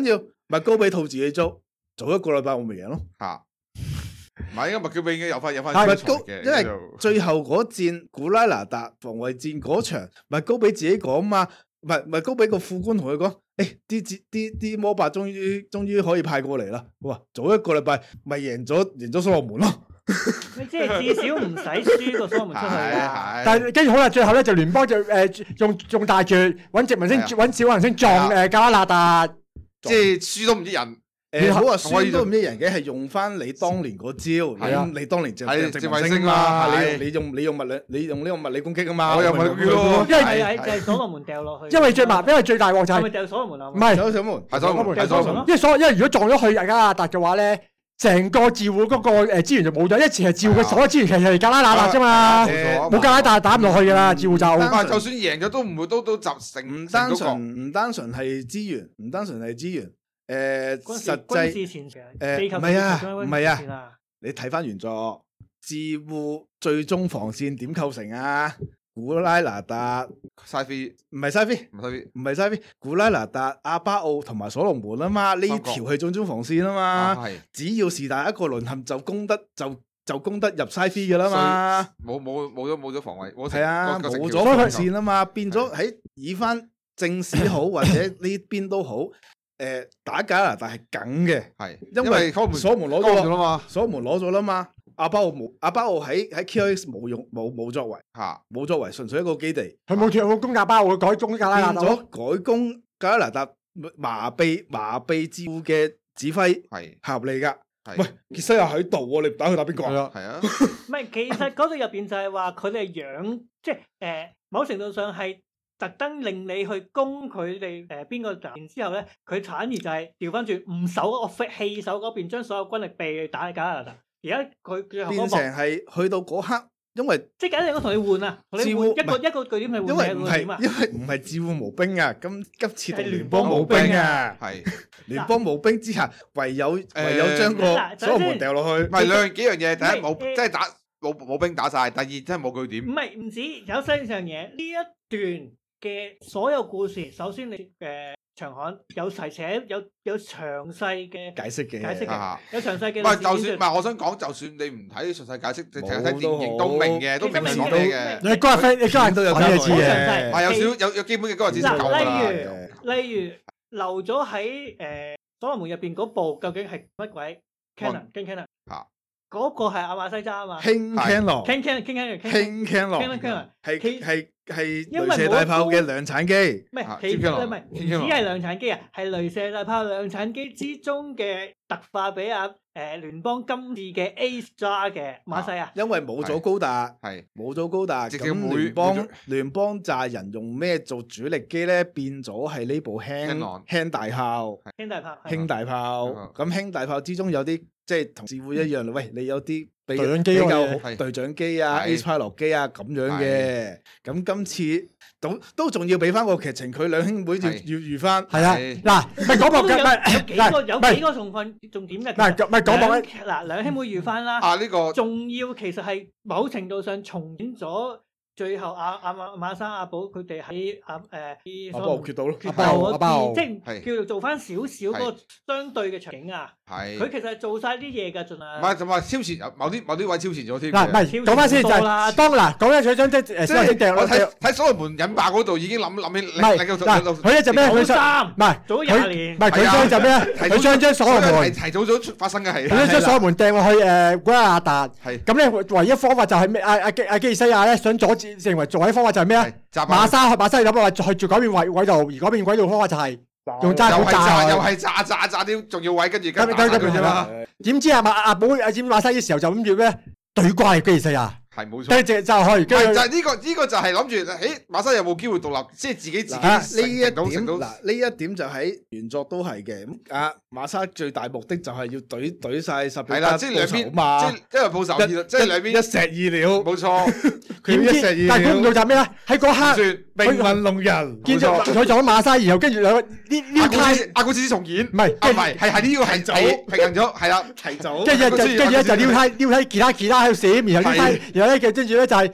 麥高比兔自己捉，早一個禮拜我咪贏咯。 嚇，唔係，因為麥高比已經有翻有翻麥高，因為最後嗰戰古拉拿達防衛戰嗰場，麥高比自己講嘛，唔係麥高比個副官同佢講，誒啲啲啲摩伯終於終於可以派過嚟啦。哇，早一個禮拜咪贏咗贏咗所羅門咯。 即係至少唔使輸個所羅門出去啊！ 但係跟住好啦，最後咧就聯邦就誒用用大絕揾殖民星揾小行星撞誒加拉納達， 即係輸都唔知人。 誒，好話輸都唔知人嘅，係用翻你當年嗰招，你你當年就係殖民星嘛，你你用你用物理你用呢個物理攻擊啊嘛， 我又物理攻擊咯， 因為係就係所羅門掉落去， 因為最麻，因為最大鑊就係咪掉所羅門啊？ 唔係所羅門， 係所羅門，係所羅門， 因為所因為如果撞咗去加拉納達嘅話咧。成個照會嗰個誒資源就冇咗，一次係照嘅所有資源其實係加拉納達啫嘛，冇加拉納達打唔落去噶啦，照就。 就算贏咗都唔會都都集成。唔單純唔單純係資源，唔單純係資源，誒實際誒唔係啊，唔係啊，你睇翻原作，自護最終防線點構成啊？古拉拿達、 西非唔係西非， 唔係西非， 唔係西非，古拉拿達、阿巴奧同埋所羅門啊嘛，呢條係最終防線啊嘛，只要是但一個淪陷就攻得就就攻得入西非噶啦嘛， 冇冇冇咗冇咗防衛， 係啊，冇咗防線啊嘛，變咗喺以翻正史好或者呢邊都好，誒打加拿大係梗嘅， 係因為所羅門攞咗啦嘛，所羅門攞咗啦嘛。阿巴奧冇，阿巴奧喺喺 Q X 冇用冇冇作為吓，冇作為，純粹一個基地。 佢冇冇攻阿巴奧，改攻加拉納達。 變咗改攻加拉納達，麻痹麻痹照嘅指揮係合理噶。喂，傑西又喺度喎，你唔打佢打邊個啊？係啊。 唔係，其實嗰度入邊就係話佢哋養，即係誒，某程度上係特登令你去攻佢哋誒邊個站，然之後咧，佢反而就係調翻轉唔守我棄守嗰邊，將所有軍力避打加拉納達。而家佢最後變成係去到嗰刻，因為即係簡直我同你換啊，同你換一個一個據點嚟換因為唔係因為唔係自護無兵啊，今今次係聯邦無兵啊，係聯邦無兵之下，唯有唯有將個所羅門掉落去。 唔係兩樣幾樣嘢，第一冇即係打冇冇兵打晒，第二真係冇據點。 唔係唔止有三樣嘢，呢一段嘅所有故事，首先你誒。長刊有齊寫有有詳細嘅解釋嘅， 解釋嘅有詳細嘅。 唔係就算唔係，我想講，就算你唔睇詳細解釋，你淨係睇電影都明嘅，都明你講咩嘅。 你嗰日飛，你嗰日都有睇嘅知嘅。 係有少有有基本嘅嗰日知識夠㗎啦。 例如例如留咗喺誒所羅門入邊嗰部究竟係乜鬼 ？Cannon 跟 Cannon 嚇。嗰個係阿馬西揸啊嘛， 輕 Cannon， 輕 Cannon，輕 Cannon， 輕 Cannon，係係係鐳射大炮嘅量產機， 唔係，其實唔係，唔止係量產機啊，係鐳射大炮量產機之中嘅特化俾阿誒聯邦今次嘅 Ace 揸嘅馬西啊， 因為冇咗高達，係冇咗高達，咁聯邦聯邦炸人用咩做主力機咧？變咗係呢部輕輕大炮， 輕大炮， 輕大炮，咁輕大炮之中有啲。即係同自護一樣，喂，你有啲比比較好對講機啊、Ace Pilot 機啊咁樣嘅，咁今次都都仲要俾翻個劇情，佢兩兄妹要要預翻。 係啊，嗱，唔係講幕嘅，唔係有幾個有幾個重分重點嘅。 唔係唔係講幕咧， 嗱，兩兄妹預翻啦。 啊，呢個仲要其實係某程度上重演咗。最後阿阿馬馬生阿寶佢哋喺阿誒， 阿包決到咯， 決到嗰即係叫做做翻少少嗰個相對嘅場景啊。係，佢其實係做晒啲嘢㗎，盡量。唔係， 同埋超前，某啲某啲位超前咗添。 嗱，唔係講翻先就係當嗱講緊佢將即係誒先掟落去。 睇所羅門引爆嗰度已經諗諗起。 唔係嗱，佢咧就咩？佢三唔係早廿年。 唔係佢將就咩？佢將將所羅門提早咗發生嘅係。 佢將所羅門掟落去誒古拉納達。係。咁咧唯一方法就係咩？阿阿基阿基爾西亞咧想阻止成為做位方法就係咩啊？馬沙馬沙諗話去做改變軌軌道，而改變軌道方法就係用炸彈炸， 又係炸炸炸啲重要位，跟住跟住咁樣。點知阿馬阿寶阿詹馬沙嘅時候就諗住咩？對怪基爾西亞。 係冇錯， 跟住就去， 就係呢個呢個就係諗住，誒馬沙有冇機會獨立，即係自己自己呢一點嗱，呢一點就喺原作都係嘅。咁阿馬沙最大目的就係要懟懟曬十比加， 即係兩邊，即係因為報仇，即係兩邊一石二鳥， 冇錯。 點知？但係估唔到就咩咧？喺嗰刻命運弄人， 見咗佢撞咗馬沙，然後跟住兩個呢呢太阿古斯重演， 唔係， 唔係，係係呢個係走平衡咗，係啦， 提早。 跟住就跟住咧就撩梯撩梯，其他其他喺度閃，然後撩梯。然後咧，跟住咧就係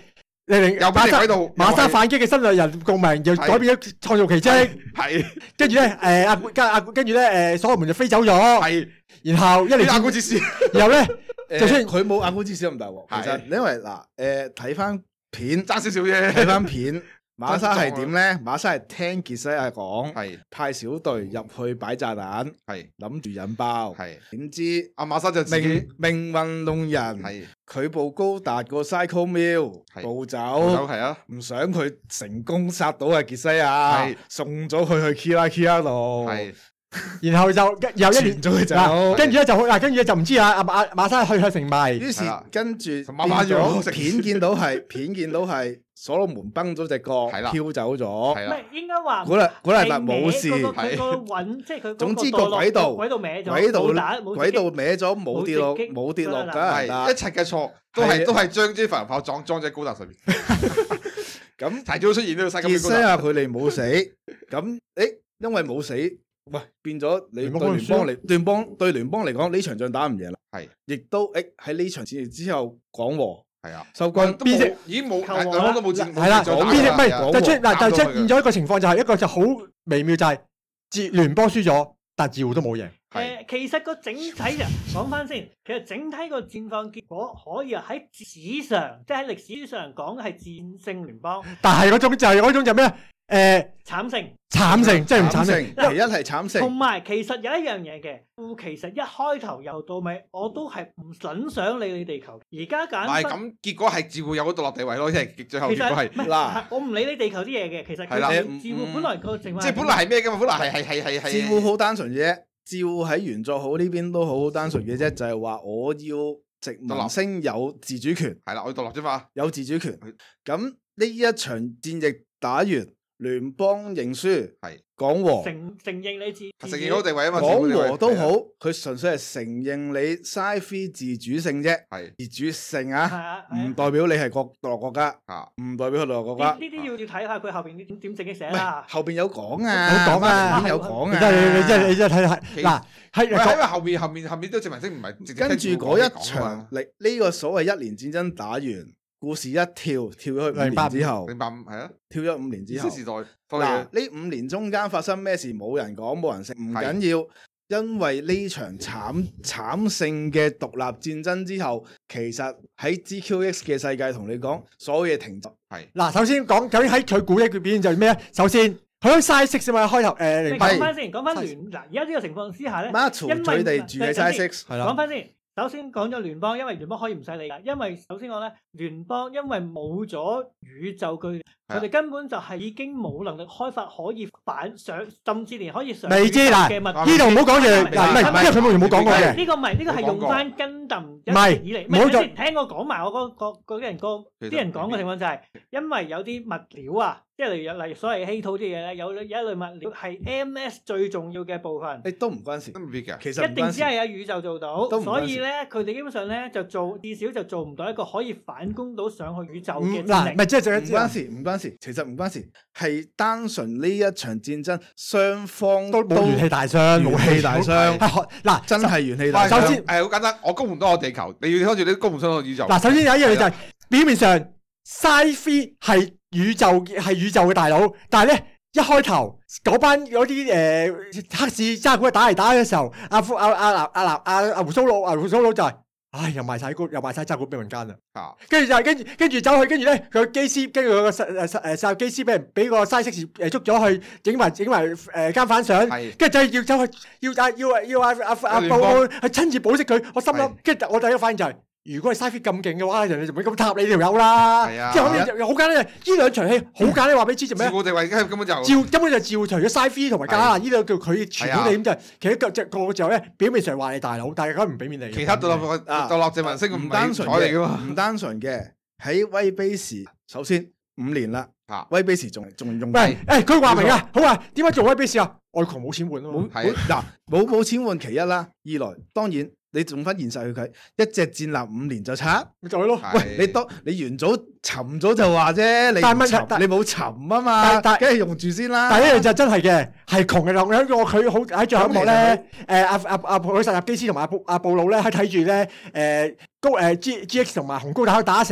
令令又馬沙喺度， 馬沙反擊嘅新略人共鳴，又改變咗創造奇蹟。 係， 跟住咧，誒阿跟阿跟住咧，誒所羅門就飛走咗。 係， 然後一嚟亞古之師， 然後咧，就算佢冇亞古之師咁大鑊，其實因為嗱誒睇翻片爭少少啫， 睇翻片。馬沙係點咧？馬沙係聽傑西亞講， 係派小隊入去擺炸彈， 係諗住引爆， 係點知阿馬沙就命命運弄人， 係佢部高達個 Psycho Mill 暴走， 係啊， 唔想佢成功殺到阿傑西亞，送咗佢去 Kira Kira 度， 係。 然後就又一年咗佢走， 跟住咧就嗱，跟住咧就唔知啊，阿馬馬沙去向成迷， 於是跟住慢慢咗片見到係片見到係所羅門崩咗隻角，飄走咗， 唔係應該話嗰日嗰日冇事， 佢個穩即係佢總之個軌道軌道歪咗， 軌道軌道歪咗，冇跌落冇跌落噶， 係一切嘅錯都係都係將啲帆炮裝裝喺高達上面，咁提早出現呢個西傑西亞佢哋冇死，咁誒因為冇死。喂，變咗你對聯邦嚟，聯邦對聯邦嚟講呢場仗打唔贏啦， 係， 亦都誒喺呢場戰役之後講和， 係啊， 收軍， 邊隻已經冇，兩方都冇戰， 係啦，邊隻唔係就出嗱就出現咗一個情況，就係一個就好微妙，就係自聯邦輸咗，但自護都冇贏。 誒，其實個整體就講翻先，其實整體個戰況結果可以喺史上，即係喺歷史上講係戰勝聯邦， 但係嗰種就係嗰種就咩？誒， 慘勝， 慘勝，即係唔慘勝。 其一係慘勝， 同埋其實有一樣嘢嘅，其實一開頭由到尾，我都係唔撚想理你地球。而家揀， 唔係咁，結果係自護有嗰獨立地位咯，即係最後結果係嗱，我唔理你地球啲嘢嘅，其實係啦，自護本來個情況， 即係本來係咩嘅嘛？本來係係係係係。 自護好單純嘅啫，自護喺原作好呢邊都好好單純嘅啫，就係話我要殖民星有自主權， 係啦，我要獨立啫嘛， 有自主權。咁呢一場戰役打完。聯邦認輸係講和， 承承認你自承認嗰個地位啊嘛， 講和都好，佢純粹係承認你 Sci-Fi 自主性啫，係自主性啊，唔代表你係國獨立國家啊，唔代表佢獨立國家。 呢啲要要睇下佢後邊點點正經寫啦。 後邊有講啊， 有講啊， 有講啊。 即係你你即係你即係睇下嗱，係因為後面後面後面都殖民星唔係跟住嗰一場力呢個所謂一年戰爭打完。故事一跳跳咗去五年之後， 零八五係啊， 跳咗五年之後。 時代嗱，呢五年中間發生咩事？冇人講，冇人識，唔緊要。因為呢場慘慘勝嘅獨立戰爭之後，其實喺 G Q X 嘅世界同你講，所有嘢停咗。係嗱，首先講究竟喺佢估嘅表現就係咩咧？首先佢喺 Sci-Six 嘛，開頭誒， 你講翻先，講翻聯嗱，而家呢個情況之下咧， 因為佢哋住喺 Sci-Six，係啦。 講翻先。首先講咗聯邦，因為聯邦可以唔使理㗎，因為首先講咧，聯邦因為冇咗宇宙巨，佢哋根本就係已經冇能力開發可以反上，甚至連可以上未知嗱，呢度唔好講住，嗱唔係，因為佢冇冇講過嘅。 呢個唔係，呢個係用翻跟揼唔係以嚟，唔好再聽我講埋我嗰個嗰啲人個啲人講嘅情況就係，因為有啲物料啊。即係例如例如所謂稀土啲嘢咧，有有一類物料係 M S 最重要嘅部分。 你都唔關事， 都唔必嘅。 其實一定只係有宇宙做到，所以咧佢哋基本上咧就做至少就做唔到一個可以反攻到上去宇宙嘅能力。 唔係即係唔關事，唔關事，其實唔關事，係單純呢一場戰爭雙方都冇元氣大傷， 元氣大傷。 嗱， 真係元氣大傷。 首先係好簡單，我攻唔到我地球，你要拖住你攻唔上我宇宙。 嗱，首先有一樣嘢就係表面上 Sci-Fi 係。宇宙係宇宙嘅大佬，但係咧一開頭嗰班嗰啲誒黑市揸股打嚟打去嘅時候，阿阿阿阿阿阿阿胡鬚佬阿胡鬚佬就係、是，唉又賣晒股又賣晒揸股俾民間啦，跟住就係跟住跟住走去，跟住咧佢個機師跟住佢個實誒實誒實機師俾人俾個 Sci-Six誒捉咗去整埋整埋誒監反相，跟住就要走去要啊要要阿阿阿布奧去親自保釋佢，我心諗，跟住我第一個反應就係、是。如果係 Sci-Fi 咁勁嘅話，人哋就唔會咁塔你條友啦。係啊，即係可以好簡單，呢兩場戲好簡單，話俾你知做咩？ 照顧地位根本就照根本就照除咗 Sci-Fi 同埋加拿呢兩叫佢全部你咁就係，其實個隻個就咧表面上話你大佬，但係佢唔俾面你。 其他獨立獨立殖民星唔單純嘅嘛， 唔單純嘅喺威卑時，首先五年啦，威卑時仲仲用。喂， 誒佢話明啊，好啊，點解做威卑時啊？外窮冇錢換啊嘛。 嗱，冇冇錢換其一啦，二來當然。你用翻現實去睇，一隻戰艦五年就拆， 咪就係咯。 喂，你當你元祖沉咗就話啫，你唔沉，你冇沉啊嘛，梗係用住先啦。 但係呢樣就真係嘅，係窮嘅。有一個佢好喺最後一幕咧，誒阿阿阿佢實習機師同埋阿布阿布魯咧喺睇住咧，誒高誒 G G X 同埋紅高達喺度打嘅時候，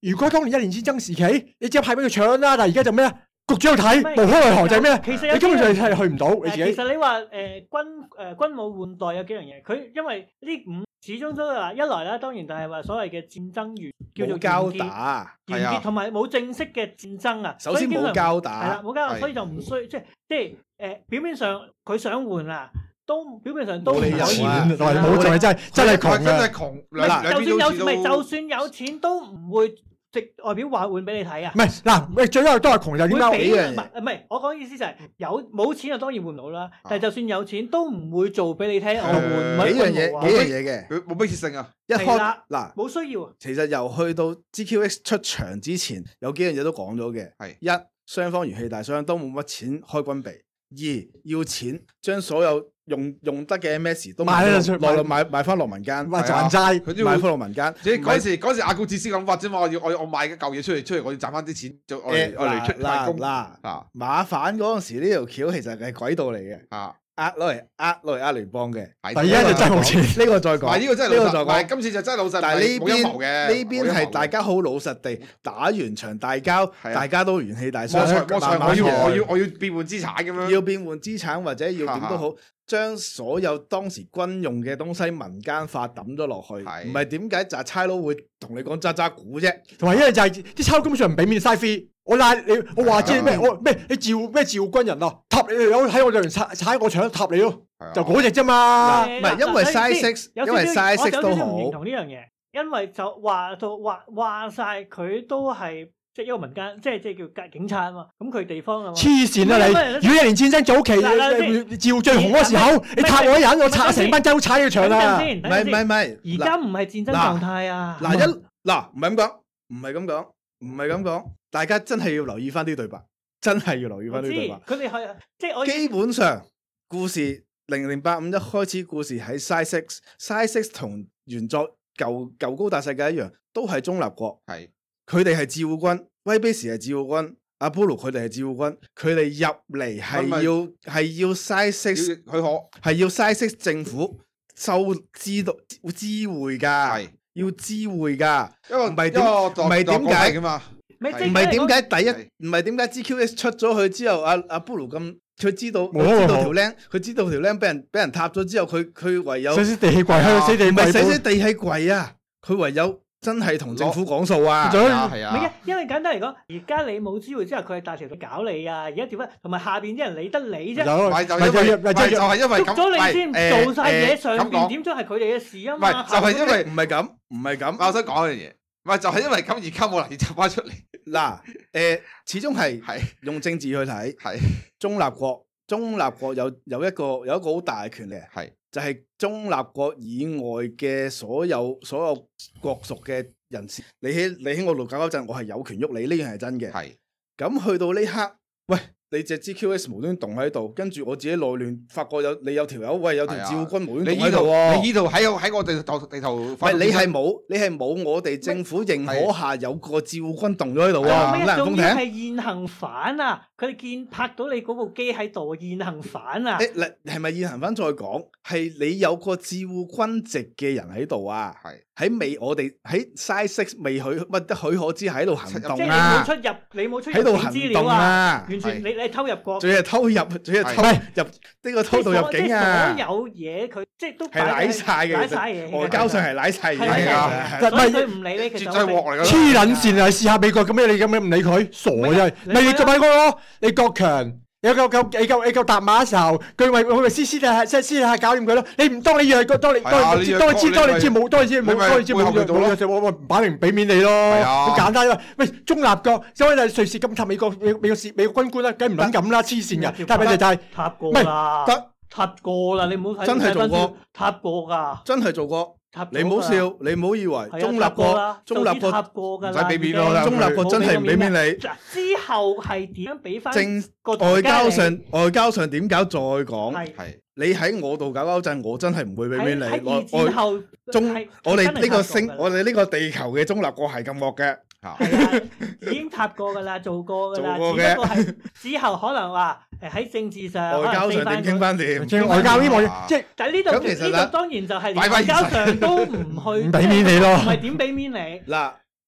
如果當年一年戰爭時期，你只係派俾佢搶啦，但係而家就咩啊？局長睇，無可奈何就係咩？ 其實你根本上係去唔到你自己。 其實你話誒、呃、軍誒、呃、軍武換代有幾樣嘢，佢因為呢五始終都係話一來啦，當然就係話所謂嘅戰爭完叫做交打， 完結同埋冇正式嘅戰爭啊。 首先冇交打， 係啦，冇交打，所以就唔需即係即係誒表面上佢想換啊。都表面上都冇理由啊， 冇就係真係真係窮真係窮。嗱， 就算有唔係，就算有錢都唔會直外表話換俾你睇啊。 唔係嗱，喂，最緊要都係窮就點解？ 唔係唔係，我講意思就係有冇錢就當然換唔到啦。但係就算有錢都唔會做俾你睇，我換。 幾樣嘢，幾樣嘢嘅， 佢冇逼切性啊。 一開嗱冇需要。 其實由去到 G Q X 出場之前，有幾樣嘢都講咗嘅。係一，雙方元氣大傷都冇乜錢開軍備；二，要錢將所有用用得嘅 M S 都買落落買買翻落民間， 買賺債， 佢買翻落民間。 即係嗰時嗰時阿古智斯諗法啫嘛，我要我我賣一嚿嘢出嚟出嚟，我要賺翻啲錢，就我嚟我嚟出賣工。 嗱嗱，馬反嗰陣時呢條橋其實係軌道嚟嘅， 啊， 呃攞嚟呃攞嚟呃聯邦嘅。 第一就真係冇錢， 呢個再講。 呢個真係老實，但係今次就真係老實。 但係呢邊呢邊係大家好老實地打完場大交，大家都元氣大傷。 我要我要我要變換資產咁樣， 要變換資產或者要點都好。將所有當時軍用嘅東西民間化抌咗落去，唔係點解就係差佬會同你講渣渣股啫？同埋因為就係啲差佬根本上唔俾面嘥飛，我拉你，我話知咩？我咩？你召咩召軍人啊？塔你有喺我度踩踩我牆塔你咯，就嗰隻啫嘛。唔係因為 size six，因為 size six 都好。 我唔認同呢樣嘢，因為就話到話話曬佢都係。即係一個民間，即係即係叫警察啊嘛，咁佢地方啊嘛。黐線啊你！如果一年戰爭早期，趙最紅嗰時候，你踏我一人，我踩成班周踩嘅場啦。 唔係唔係唔係， 而家唔係戰爭狀態啊。 嗱一嗱唔係咁講，唔係咁講，唔係咁講，大家真係要留意翻啲對白，真係要留意翻啲對白。 佢哋係即係我基本上故事零零八五一開始故事喺 Size Six，Size Six 同原作舊舊高達世界一樣，都係中立國。係。佢哋係自護軍，威卑士係自護軍，阿波羅佢哋係自護軍，佢哋入嚟係要係要 Size Six 許可，係要 Size Six 政府收知道知會噶，係要知會噶，因為唔係點唔係點解噶嘛？唔係點解第一唔係點解 G Q S 出咗去之後，阿阿波羅咁佢知道佢知道條僆，佢知道條僆俾人俾人踏咗之後，佢佢唯有死死地氣跪喺度，死地唔係死死地氣跪啊！佢唯有。真係同政府講數啊！ 係啊，係啊。因為簡單嚟講，而家你冇知會之後，佢係大條道搞你啊！而家點啊？同埋下邊啲人理得你啫。 咪就因為咪就係因為咁。 捉咗你先做晒嘢，上邊點都係佢哋嘅事啊嘛。 唔係就係因為唔係咁，唔係咁。 我想講一樣嘢，唔係就係因為咁而家冇能力執翻出嚟。 嗱，誒，始終係係用政治去睇，係中立國，中立國有有一個有一個好大嘅權力，係。就係中立國以外嘅所有所有國屬嘅人士，你喺你喺我度搞嗰陣，我係有權喐你，呢樣係真嘅。係咁去到呢刻，喂，你隻 G Q S 無端端動喺度，跟住我自己內亂，發覺有你有條友，喂，有條照軍無端端動喺度喎。 你呢度喺喺我地圖地圖，唔係你係冇，你係冇我哋政府認可下有個照軍動咗喺度啊！ 咩仲要係現行犯啊？佢哋見拍到你嗰部機喺度，現行犯啊！ 誒，嗱，係咪現行犯再講？係你有個自護軍籍嘅人喺度啊？係喺未？我哋喺 Size Six 未許乜得許可之下喺度行動啊！ 即係你冇出入，你冇出入喺度行動啊！ 完全你你偷入國， 仲要係偷入，仲要係偷入呢個偷渡入境啊！ 所有嘢佢即係都係舐晒嘅， 舐晒嘢， 外交上係舐晒嘢嘅。所以佢唔理你，其實黐撚線啊！試下美國咁樣，你咁樣唔理佢，傻真係。咪你做咪嗰個李國強？有夠夠你夠你夠搭馬嘅時候，佢咪佢咪私私底下私私底下搞掂佢咯。你唔當你以為當你當你知當你知當你知冇當你知冇當你知冇冇冇就我我擺明俾面你咯，好簡單啊！喂，中立國所以就瑞士咁塔美國美美國士美國軍官啦，梗唔撚咁啦，黐線嘅。但係問題就係塔過啦，得塔過啦，你唔好睇真係做過塔過噶， 真係做過。你唔好笑，你唔好以為中立國中立國唔使俾面咯， 中立國真係唔俾面你。 之後係點樣俾翻？ 正外交上外交上點搞再講？係你喺我度搞嗰陣，我真係唔會俾面你。 喺二戰後中我哋呢個星，我哋呢個地球嘅中立國係咁惡嘅。 係啊，已經塔過噶啦，做過噶啦，只不過係之後可能話誒喺政治上外交上點傾翻掂， 外交呢個即係， 但係呢度呢度當然就係外交上都唔去俾面你咯， 唔係點俾面你嗱。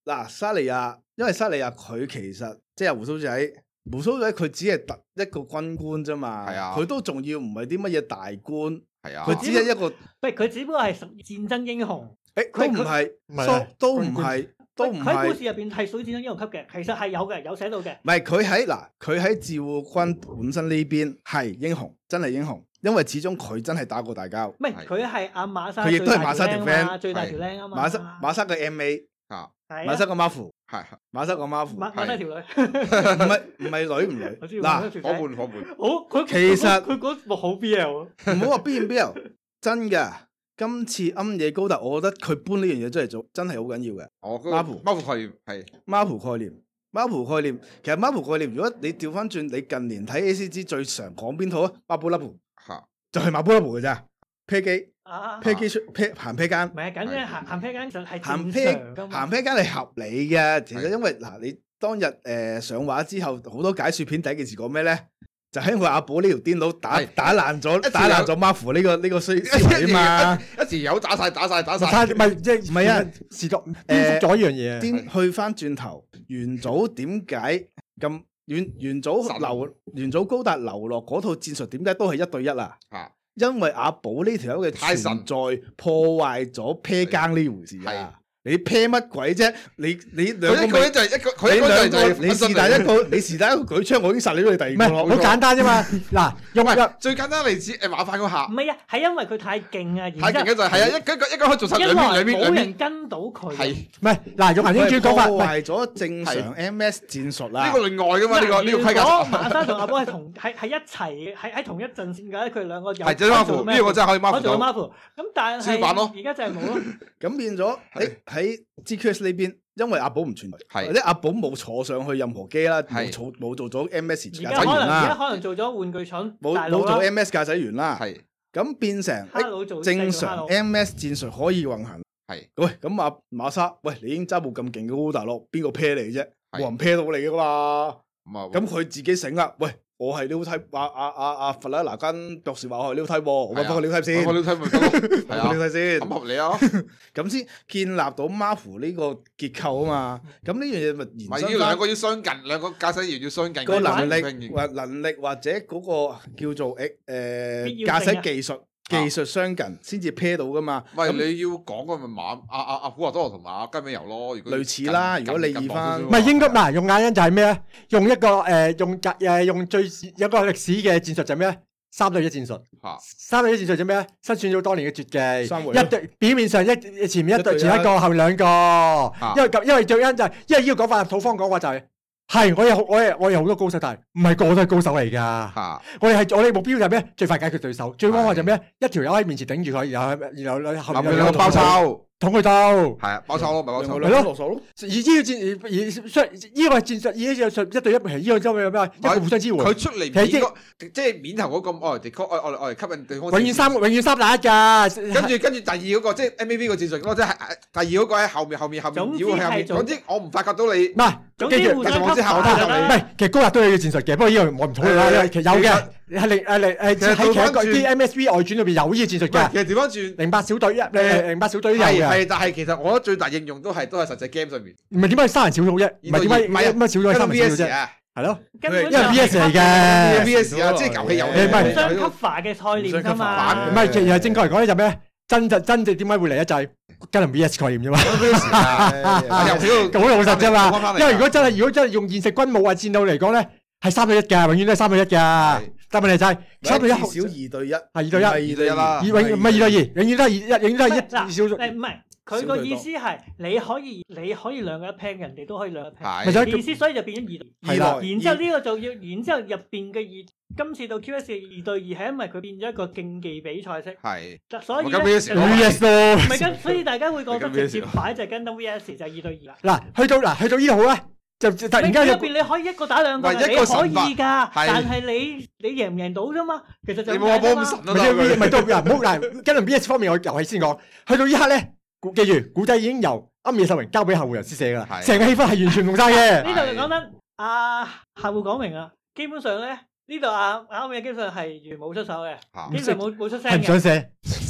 嗱，沙利亞，因為沙利亞佢其實即係胡鬚仔，胡鬚仔佢只係特一個軍官啫嘛，係啊，佢都仲要唔係啲乜嘢大官，係啊，佢只係一個， 唔係佢只不過係屬戰爭英雄， 誒，都唔係，都唔係。都唔係喺故事入邊係屬於戰爭英雄級嘅，其實係有嘅，有寫到嘅。 唔係佢喺嗱，佢喺自護軍本身呢邊係英雄，真係英雄，因為始終佢真係打過大交。 唔係佢係阿馬莎， 佢亦都係馬莎條 friend， 最大條僆啊嘛。 馬莎馬莎嘅 M A 啊，馬莎個媽父係馬莎個媽父， 馬莎條女， 唔係唔係女唔女。嗱， 伙伴伙伴， 好佢其實佢嗰幕好 B L， 唔好話 B 唔 B L， 真㗎。今次暗夜高達，我覺得佢搬呢樣嘢出嚟做，真係好緊要嘅。 哦，孖蒲孖蒲概念係孖蒲概念，孖蒲概念。其實孖蒲概念，如果你調翻轉，你近年睇 A C G 最常講邊套啊？孖ปู粒蒲嚇，就係孖ปู粒蒲嘅咋？啤機啊，啤機出啤行啤間， 唔係緊嘅行行啤間就係行啤行啤間係合理嘅。其實因為嗱，你當日誒上畫之後，好多解說片第一件事講咩咧？就係因為阿寶呢條癲佬打打爛咗打爛咗 Marvel 呢個呢個衰衰嘛， 一時有打晒打晒打晒， 唔係即係唔係啊？時代顛覆咗一樣嘢。 顛去翻轉頭，元祖點解咁元元祖流元祖高達流落嗰套戰術點解都係一對一啊？啊，因為阿寶呢條友嘅存在破壞咗啤更呢回事啊！你啤乜鬼啫？你你兩個咪就係一個，佢兩個你是但一個，你是但一個舉槍，我已經殺你咗你第二個咯。 唔係好簡單啫嘛。嗱，用埋最簡單例子誒馬翻嗰下。 唔係啊，係因為佢太勁啊， 太勁嘅就係係啊，一一個一個可以做晒兩邊兩邊兩邊。 冇人跟到佢。係唔係嗱？用銀英主講法， 破壞咗正常 M S 戰術啦。 呢個另外噶嘛？呢個呢個規格。 馬莎同阿寶係同係係一齊喺喺同一陣線㗎，佢哋兩個有。 係真 Marvel，呢個真係可以 Marvel 到。 咁但係而家就係冇咯。 咁變咗喺喺 G Q S 呢邊，因為阿寶唔存在，或者阿寶冇坐上去任何機啦，冇做冇做咗 M S 駕駛員啦。 而家可能做咗玩具廠冇冇做 M S 駕駛員啦。係咁變成正常 M S 戰術可以運行。係喂，咁阿馬莎，喂，你已經揸部咁勁嘅高達咯，邊個啤你啫？冇人啤到你噶嘛。咁佢自己醒啦，喂。我係 new type，阿阿阿阿弗拉拿根博士話我係 new type，我揾翻個 new type 先， 我 new type 咪得，係啊 new type 先， 咁合理啊， 咁先建立到 Marvel 呢個結構啊嘛，咁呢樣嘢咪延伸翻， 要兩個要相近，兩個駕駛員要相近， 個能力或能力或者嗰個叫做誒誒駕駛技術。技術相近先至 pair 到噶嘛？ 喂，你要講個咪馬阿阿阿古惑多羅同埋阿吉美油咯。如果類似啦，如果你以翻， 唔係應該嗱，用眼因就係咩咧？用一個誒用格誒用最有個歷史嘅戰術就係咩咧？三對一戰術。嚇！三對一戰術就咩咧？失傳咗當年嘅絕技，一對表面上一前面一對前一個後面兩個。因為咁，因為最因就係因為呢個講法，土方講話就係。係，我有我有我有好多高手，但係唔係個個都係高手嚟噶。啊、我哋係我哋目標就係咩？最快解決對手。最方法就咩？一條友喺面前頂住佢，然後然後後面有個包抄。捅佢刀， 係啊，包抄咯，咪包抄， 係咯，落手咯。而呢個戰，而而呢個戰術，而呢個一對一，係呢個周有咩？一個互相支援。佢出嚟面嗰，即係面頭嗰個，我嚟我我我嚟吸引對方。 永遠三，永遠三打一㗎。 跟住跟住第二嗰個，即係 M V P 個戰術咯，即係第二嗰個喺後面後面後面，如果係後面，總之我唔發覺到你。唔係， 總之互相吸收唔係，其實高達都有個戰術嘅，不過呢個我唔討論啦。因為其實有嘅。係零誒零誒，喺其實個啲 M S V 外傳裏邊有呢個戰術嘅。 其實調翻轉， 零八小隊一誒零八小隊都有嘅。 係，但係其實我覺得最大應用都係都係實際 game 上面。 唔係點解三人小組啫？唔係點解唔係乜小組三人小組啫？係咯，因為 V S 嚟嘅 V S 啊，即係遊戲遊戲。 唔係雙 cover 嘅概念㗎嘛。 唔係，其實正確嚟講咧就咩？真就真正點解會嚟一就係跟住 V S 概念啫嘛。 遊戲好老實啫嘛。因為如果真係如果真係用現實軍務啊戰鬥嚟講咧，係三對一㗎，永遠都係三對一㗎。但問題就係三對一， 至少二對一，係二對一， 二對一啦， 永唔係二對二，永遠都係二，永遠都係一少數。 誒唔係，佢個意思係你可以你可以兩個一 pair，人哋都可以兩個一 pair。 係。 意思所以就變咗二對二。然之後呢個就要，然之後入邊嘅二，今次到 Q S 嘅二對二係因為佢變咗一個競技比賽式。係。所以咧，唔係跟，所以大家會覺得直接擺就係跟到 V S 就係二對二啦。 嗱，去到嗱去到呢度咧。就突然間入邊你可以一個打兩個，你可以㗎，但係你你贏唔贏到啫嘛？其實就你冇話冇咁神啊！ 唔係都唔好嗱，跟住 B S 方面我遊戲先講，去到呢刻咧，記住古仔已經由庵野秀明交俾後戶人先寫㗎啦，成個氣氛係完全唔同曬嘅。 呢度就講得阿後戶講明啦，基本上咧呢度阿啱嘅基本上係完冇出手嘅，基本上冇冇出聲嘅。 係唔想寫，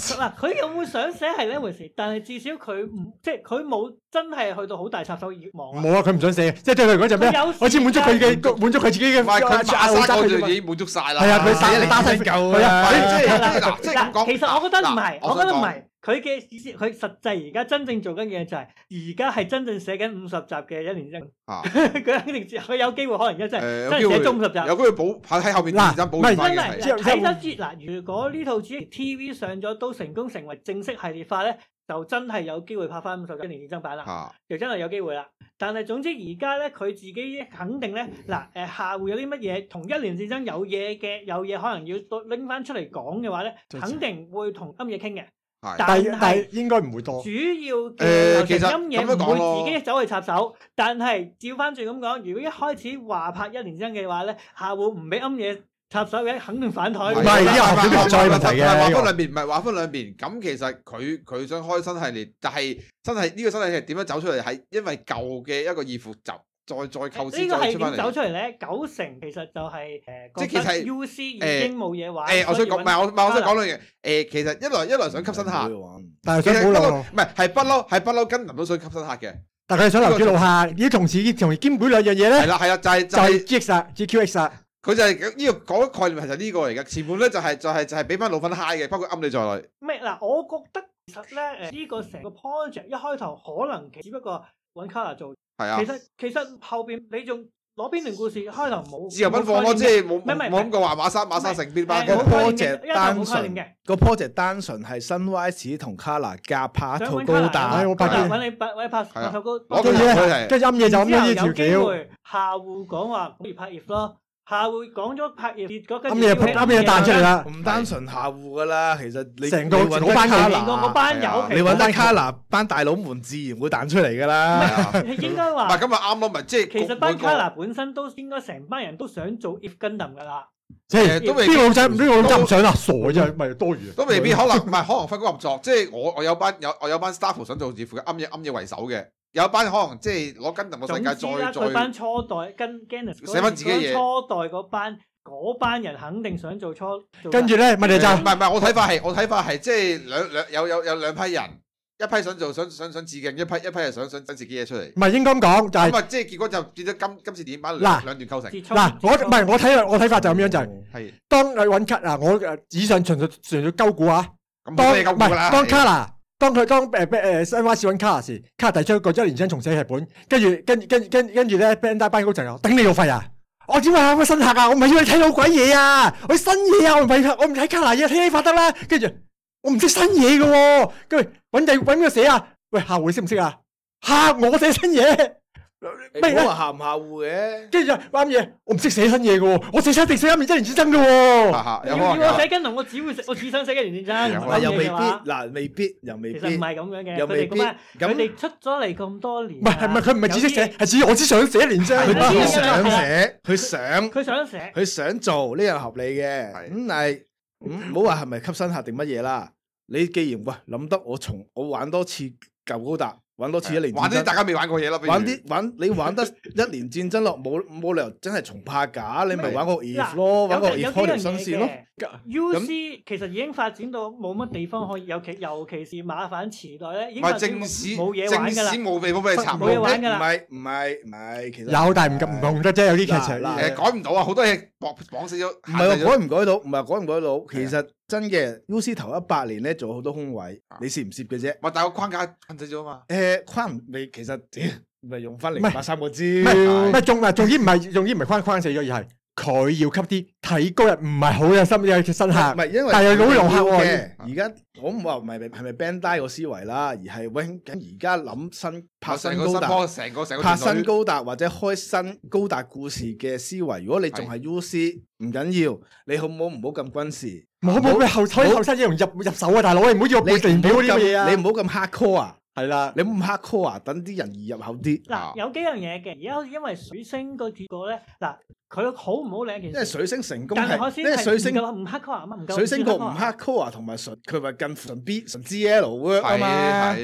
嗱，佢有冇想寫係呢一回事，但係至少佢唔即係佢冇真係去到好大插手願望。 冇啊，佢唔想寫，即係對佢嗰陣咩？我只滿足佢嘅滿足佢自己嘅。 唔係佢馬沙嗰度已經滿足晒啦。 係啊，佢寫你打晒夠啊！ 即係嗱，即係咁講。 其實我覺得唔係，我覺得唔係。佢嘅意思，佢實際而家真正做緊嘅嘢就係，而家係真正寫緊五十集嘅一年真。啊！佢肯定佢有機會，可能而家真係真係寫中五十集。有機會補喺喺後面認真補翻嘅。睇得知嗱，如果呢套主 T V 上咗都成功成為正式系列化咧，就真係有機會拍翻五十集一年認真版啦。啊！就真係有機會啦。但係總之而家咧，佢自己肯定咧，嗱誒下會有啲乜嘢同一年戰爭有嘢嘅，有嘢可能要拎翻出嚟講嘅話咧，肯定會同庵野傾嘅。但係應該唔會多。主要嘅其實庵野唔會自己走去插手，但係照翻轉咁講，如果一開始話拍一年戰爭嘅話咧，下會唔俾庵野插手嘅，肯定反台。唔係，呢個係再問題嘅。話分兩邊，唔係話分兩邊。咁其實佢佢想開新系列，但係真係呢個新系列點樣走出嚟？係因為舊嘅一個二副集。再再構思再出翻嚟，呢個係點走出嚟咧？九成其實就係誒，即係其實 U C 已經冇嘢玩。誒，我想講唔係我唔係我想講兩樣。誒，其實一來一來想吸新客，但係想保留，唔係係不嬲係不嬲跟林都想吸新客嘅。但係佢想留住老客，而同時同時兼顧兩樣嘢咧。係啦係啦，就係就係 G X 啊 G Q X 啊，佢就係呢個嗰概念係就呢個嚟嘅。前半咧就係就係就係俾翻老粉 high 嘅，包括庵你在內。咩嗱？我覺得其實咧誒呢個成個 project 一開頭可能只不過揾 Kara 做。係啊，其實其實後邊你仲攞邊段故事開頭冇自由奔放咯，即係冇冇諗過話馬沙馬沙成邊班嘅 project 單純嘅個 project 單純係新 Sunrise 同 Kara 夾拍一套高達，我拍揾你揾你拍拍套高，攞佢嘢，跟住啱嘢就咁樣呢條橋。下戶講話可以拍葉咯。下戶講咗拍葉結果，跟住啱嘢啱嘢彈出嚟啦，唔單純下戶噶啦，其實你成個嗰班卡拿，嗰班友，你揾得卡拿班大佬們自然會彈出嚟噶啦。應該話唔係咁咪啱咯，咪即係其實班卡拿本身都應該成班人都想做 If Gundam 噶啦，即係都未邊個仔邊個咁想啊？傻啫，咪多餘。都未必可能唔係可能分工合作，即係我我有班有我有班 staff 想做字符嘅，啱嘢啱嘢為首嘅。有班可能即係攞 Gundam 個世界再再，佢班初代跟 Genesis 寫翻自己嘢。初代嗰班嗰班人肯定想做初。跟住咧，問題就唔係唔係，我睇法係我睇法係即係兩兩有有有兩批人，一批想做想想想致敬，一批一批係想想整自己嘢出嚟。唔係應該咁講，就係咁啊！即係結果就變咗今今次電影版兩兩段構成。嗱，我唔係我睇我睇法就咁樣就係，係當你揾 cut 啊，我誒以上純粹純粹鳩估啊。咁當唔係當 Kara。當佢當誒誒新華士揾卡時，卡提出一個一年前重寫劇本，跟住跟跟跟跟住咧 Bandai 班高層又頂你個肺啊！我點解有個新客啊？我唔係要你睇老鬼嘢啊！我新嘢啊！我唔係我唔睇卡拿嘢，睇你發得啦！跟住我唔識新嘢嘅喎，跟住揾第揾個寫啊！喂，客戶識唔識啊？嚇我寫新嘢。咩話下唔下戶嘅？跟住就啱嘢，我唔識寫新嘢嘅喎，我寫新一定寫一年一年戰爭嘅喎。要我寫跟同，我只會我只想寫一年戰爭。又未必嗱，未必又未必。其實唔係咁樣嘅，佢哋咁啊，佢哋出咗嚟咁多年。唔係係唔係佢唔係只識寫，係只我只想寫一年啫。佢只想寫，佢想，佢想寫，佢想做呢樣合理嘅。咁但係唔好話係咪吸新客定乜嘢啦？你既然喂諗得我從我玩多次舊高達。玩多次一年戰爭，玩啲大家未玩過嘢啦。玩啲玩你玩得一年戰爭咯，冇冇理由真係重拍假，你咪玩個 If 咯，玩個 If 開條新線咯。U C 其實已經發展到冇乜地方可以，尤其尤其是馬反時代咧，已經正史冇嘢玩噶啦，正史冇地方俾你插，冇嘢玩噶啦。唔係唔係唔係，其實有但係唔咁唔同得啫，有啲劇情誒改唔到啊，好多嘢綁綁死咗。唔係改唔改到，唔係改唔改到，其實真嘅 U C 頭一百年咧做好多空位，你攝唔攝嘅啫。咪但係個框架限制咗啊嘛。誒框未其實咪用翻零八三個字，唔係唔係重啊，重點唔係重點唔係框框死咗，而係。佢要吸啲睇高人唔係好有心嘅新客，唔係因為但係老用客嘅。而家我唔話唔係係咪 Bandai 個思維啦，而係喂緊而家諗新拍新高達，成個成個拍新高達或者開新高達故事嘅思維。如果你仲係 U C 唔緊要，你好唔好唔好咁軍事，冇冇咩後推後生英雄入入手啊，大佬你唔好要我背定表啲嘢啊，你唔好咁 hardcore 啊。係啦，你唔黑 core 啊，等啲人易入口啲。嗱，有幾樣嘢嘅，而家因為水星個結果咧，嗱，佢好唔好另一件事。因為水星成功係，因為水星唔黑 core 啊嘛，唔夠。水星個唔黑 core 同埋純，佢話近純 B 純 G L 啊嘛。係係。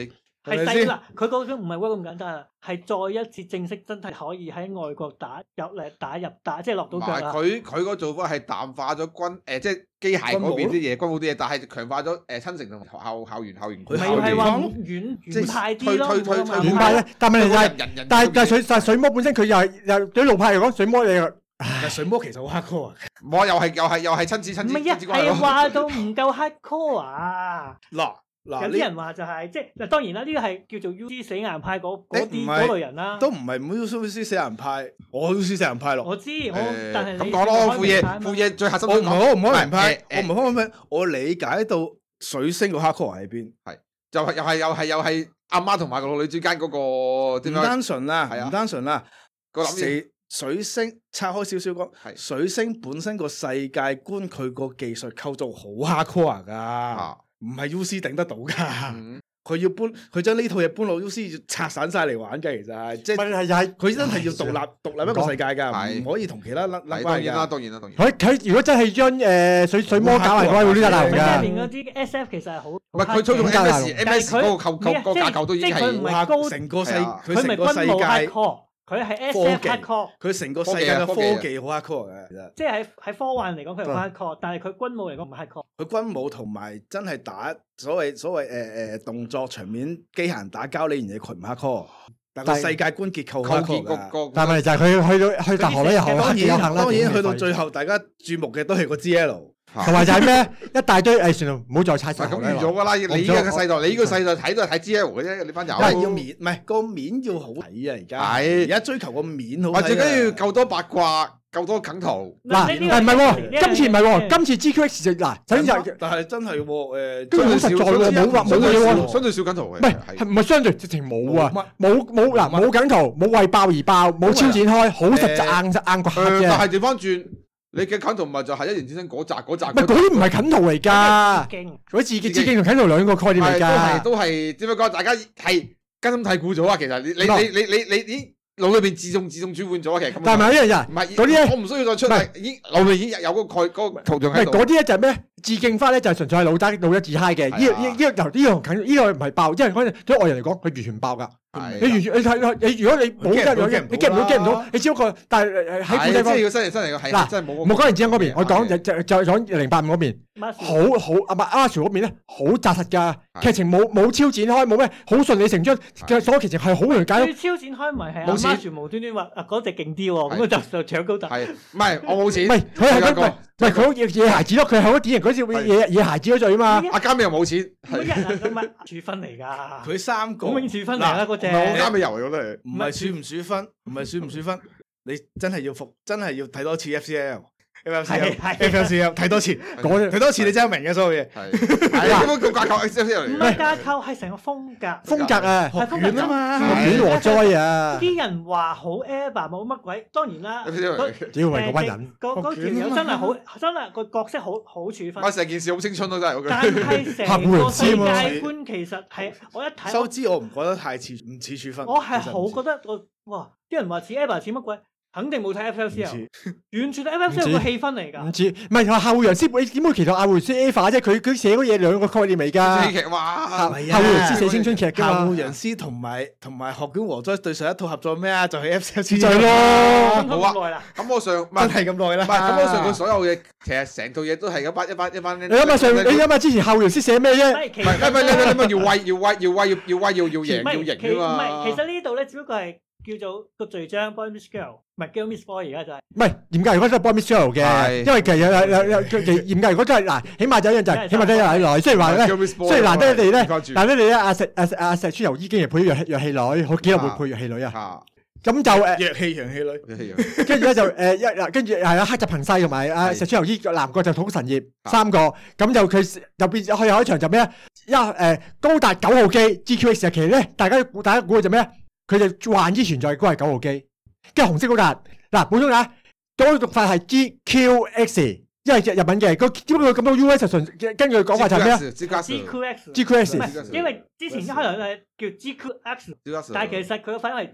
係細嗱，佢嗰種唔係 work 咁簡單啊，係再一次正式真係可以喺外國打入嚟打入打，即係落到腳啦。 佢佢個做法係淡化咗軍誒、呃，即係機械嗰邊啲嘢，軍武啲嘢，但係強化咗誒親城同學校校園校園。 佢係話遠遠派啲咯， 推推推遠派咧，但係問題係，但係但係水但係水魔本身佢又係又對路派嚟講，水魔你但水魔其實好 hardcore 啊！ 我又係又係又係親子親子。 唔係啊，係話到唔夠 hardcore 啊！ 嗱。 有啲人話就係、是、即係，當然啦，呢個係叫做 U C 死硬派嗰嗰啲嗰類人啦。 都唔係 U C 死硬派，我 U C 死硬派咯。 我知，我、呃、但係咁講咯，副嘢副嘢最核心。我唔係我唔開明派， 我唔係開明派。我理解到水星個 hardcore 喺邊， 係就係又係又係又係阿媽同埋個女之間嗰個點樣？ 唔單純啦， 係啊， 唔單純啦。 個諗水星拆開少少講，水星本身個世界觀佢個技術構造好 hardcore 噶。唔係 U C 頂得到噶，佢、嗯、要搬，佢將呢套嘢搬落 U C 要拆散晒嚟玩嘅，其實係即係係佢真係要獨立獨立一個世界噶，唔可以同其他甩甩關嘅。 當然啦，當然啦，當然。 佢佢如果真係將誒水水魔搞埋嘅話，會亂晒大龍噶。 入邊嗰啲 S F 其實係好，唔係佢操縱 M S，M S 嗰個構構個架構都已經係成個世， 佢成個世界。佢係 S F hardcore， 佢成個世界嘅科技好 hardcore 嘅，其實。即係喺喺科幻嚟講，佢係 hardcore，但係佢軍武嚟講唔係 hardcore。 佢軍武同埋真係打所謂所謂誒誒動作場面機械人打交呢樣嘢，佢唔 hardcore。但係世界觀結構 hardcore 㗎。但係就係佢去到去大河咧，又當然當然去到最後，大家注目嘅都係個 G L。 同埋就係咩？一大堆誒，算啦，唔好再猜。 咁預咗㗎啦！你依家嘅世代，你呢個世代睇都係睇 G L 嘅啫，你班友。 因為要面，唔係個面要好睇啊！而家係而家追求個面好睇。 最緊要夠多八卦，夠多梗圖。 嗱，唔係喎，今次唔係喎，今次 G Q X 就嗱，首先就但係真係喎，誒， 都好實在喎，冇話冇嘢喎， 相對少梗圖嘅。 唔係係唔係相對直情冇啊？冇冇嗱冇梗圖，冇為爆而爆，冇超展開，好實在硬硬骨嘅。 但係調翻轉。你嘅梗圖咪就係一言之聲嗰集嗰集， 唔係嗰啲唔係梗圖嚟噶，嗰啲致敬致敬同梗圖兩個概念嚟噶， 都係都係點樣講？大家係根深蒂固咗啊！其實你你你你你你啲腦裏邊自動自動轉換咗，其實但係咪一樣人？ 唔係嗰啲咧，我唔需要再出嚟，已經腦裏已經有嗰個概嗰個圖像喺度。 嗰啲咧就係咩？致敬翻咧就係純粹係老得老一自嗨嘅。呢呢呢個由呢個梗呢個唔係爆，因為嗰陣對外人嚟講，佢完全爆噶。你完全你睇你如果你冇得樣嘅，你 get 唔到 get 唔到，你只不過但係喺古仔方， 即係要新嚟新嚟嘅係嗱，真係冇。 唔好講言之嗰邊，我講就就就講零八五嗰邊，好好阿麥阿 Sir 嗰邊咧好紮實㗎，劇情冇冇超展開，冇咩好順理成章嘅所有劇情係好容易解。 最超展開咪係阿 Sir 無端端話啊嗰隻勁啲喎，咁就就搶高達。 係唔係我冇錢？ 唔係佢係咁，唔係佢野野孩子咯，佢係好典型嗰啲野野孩子嗰罪啊嘛。 阿加美又冇錢， 乜人啊咁啊？處分嚟㗎， 佢三個永處分嚟啦嗰隻。 我加美油。 唔係輸唔輸分，唔係輸唔輸分，你真係要服，真係要睇多次 F C L，F L C L，F L C L 睇多次，講睇多次你真係明嘅所有嘢。係， 係咁個架構 F C L 嚟。 唔係架構，係成個風格。 風格啊， 係風格啊嘛， 學院和災啊。 啲人話好 Eva 冇乜鬼，當然啦。 只要係嗰班人。 嗰嗰條友真係好，真係個角色好好處分。 啊，成件事好青春咯，真係。 但係成個世界觀其實係我一睇。 收支我唔覺得太似，唔似處分。 我係好覺得我哇，啲人話似 Eva 似乜鬼？肯定冇睇 F L C 啊，完全係 F L C 個氣氛嚟㗎。唔似，唔係話後會楊師，你點會期待後會楊師 Eva 啫？佢佢寫嗰嘢兩個概念嚟㗎。 喜劇哇， 後會楊師寫青春劇㗎嘛。 後會楊師同埋同埋學卷和災對上一套合作咩啊？就係 F L C 就係咯。 好啊，咁我上真係咁耐啦。 唔係咁我上佢所有嘢，其實成套嘢都係一班一班一班。 你諗下上，你諗下之前後會楊師寫咩啫？ 唔係唔係你你你要威要威要威要要威要要贏要贏㗎嘛。 唔係，其實呢度咧只不過係。叫做個序章 Boy Miss Girl，唔係 Girl Miss Boy 而家就係。唔係嚴格嚟講都係 Boy Miss Girl 嘅，因為其實有有有嚴格嚟講都係嗱，起碼有一樣就係，起碼都有奶奶。雖然話咧，雖然難得你哋咧，難得你咧阿石阿阿石川由依經係配弱弱氣女，好幾耐冇配弱氣女啊。咁就誒弱氣陽氣女， 跟住咧就誒一嗱，跟住係啊黑澤朋世同埋阿石川由依男角就土神業三個，咁就佢就變去有一場就咩啊？一誒高達九號機 G Q X 期咧，大家估大家估佢就咩啊？佢就幻之存在嗰係九號機，跟住紅色高達嗱，補充下，嗰個讀法係 G Q X， 因為日日文嘅，個只不過咁多 U S 純根據講法就係咩啊 ？G Q X， G Q X， 因為之前一開頭係叫 G Q X， 但係其實佢嘅反應係 G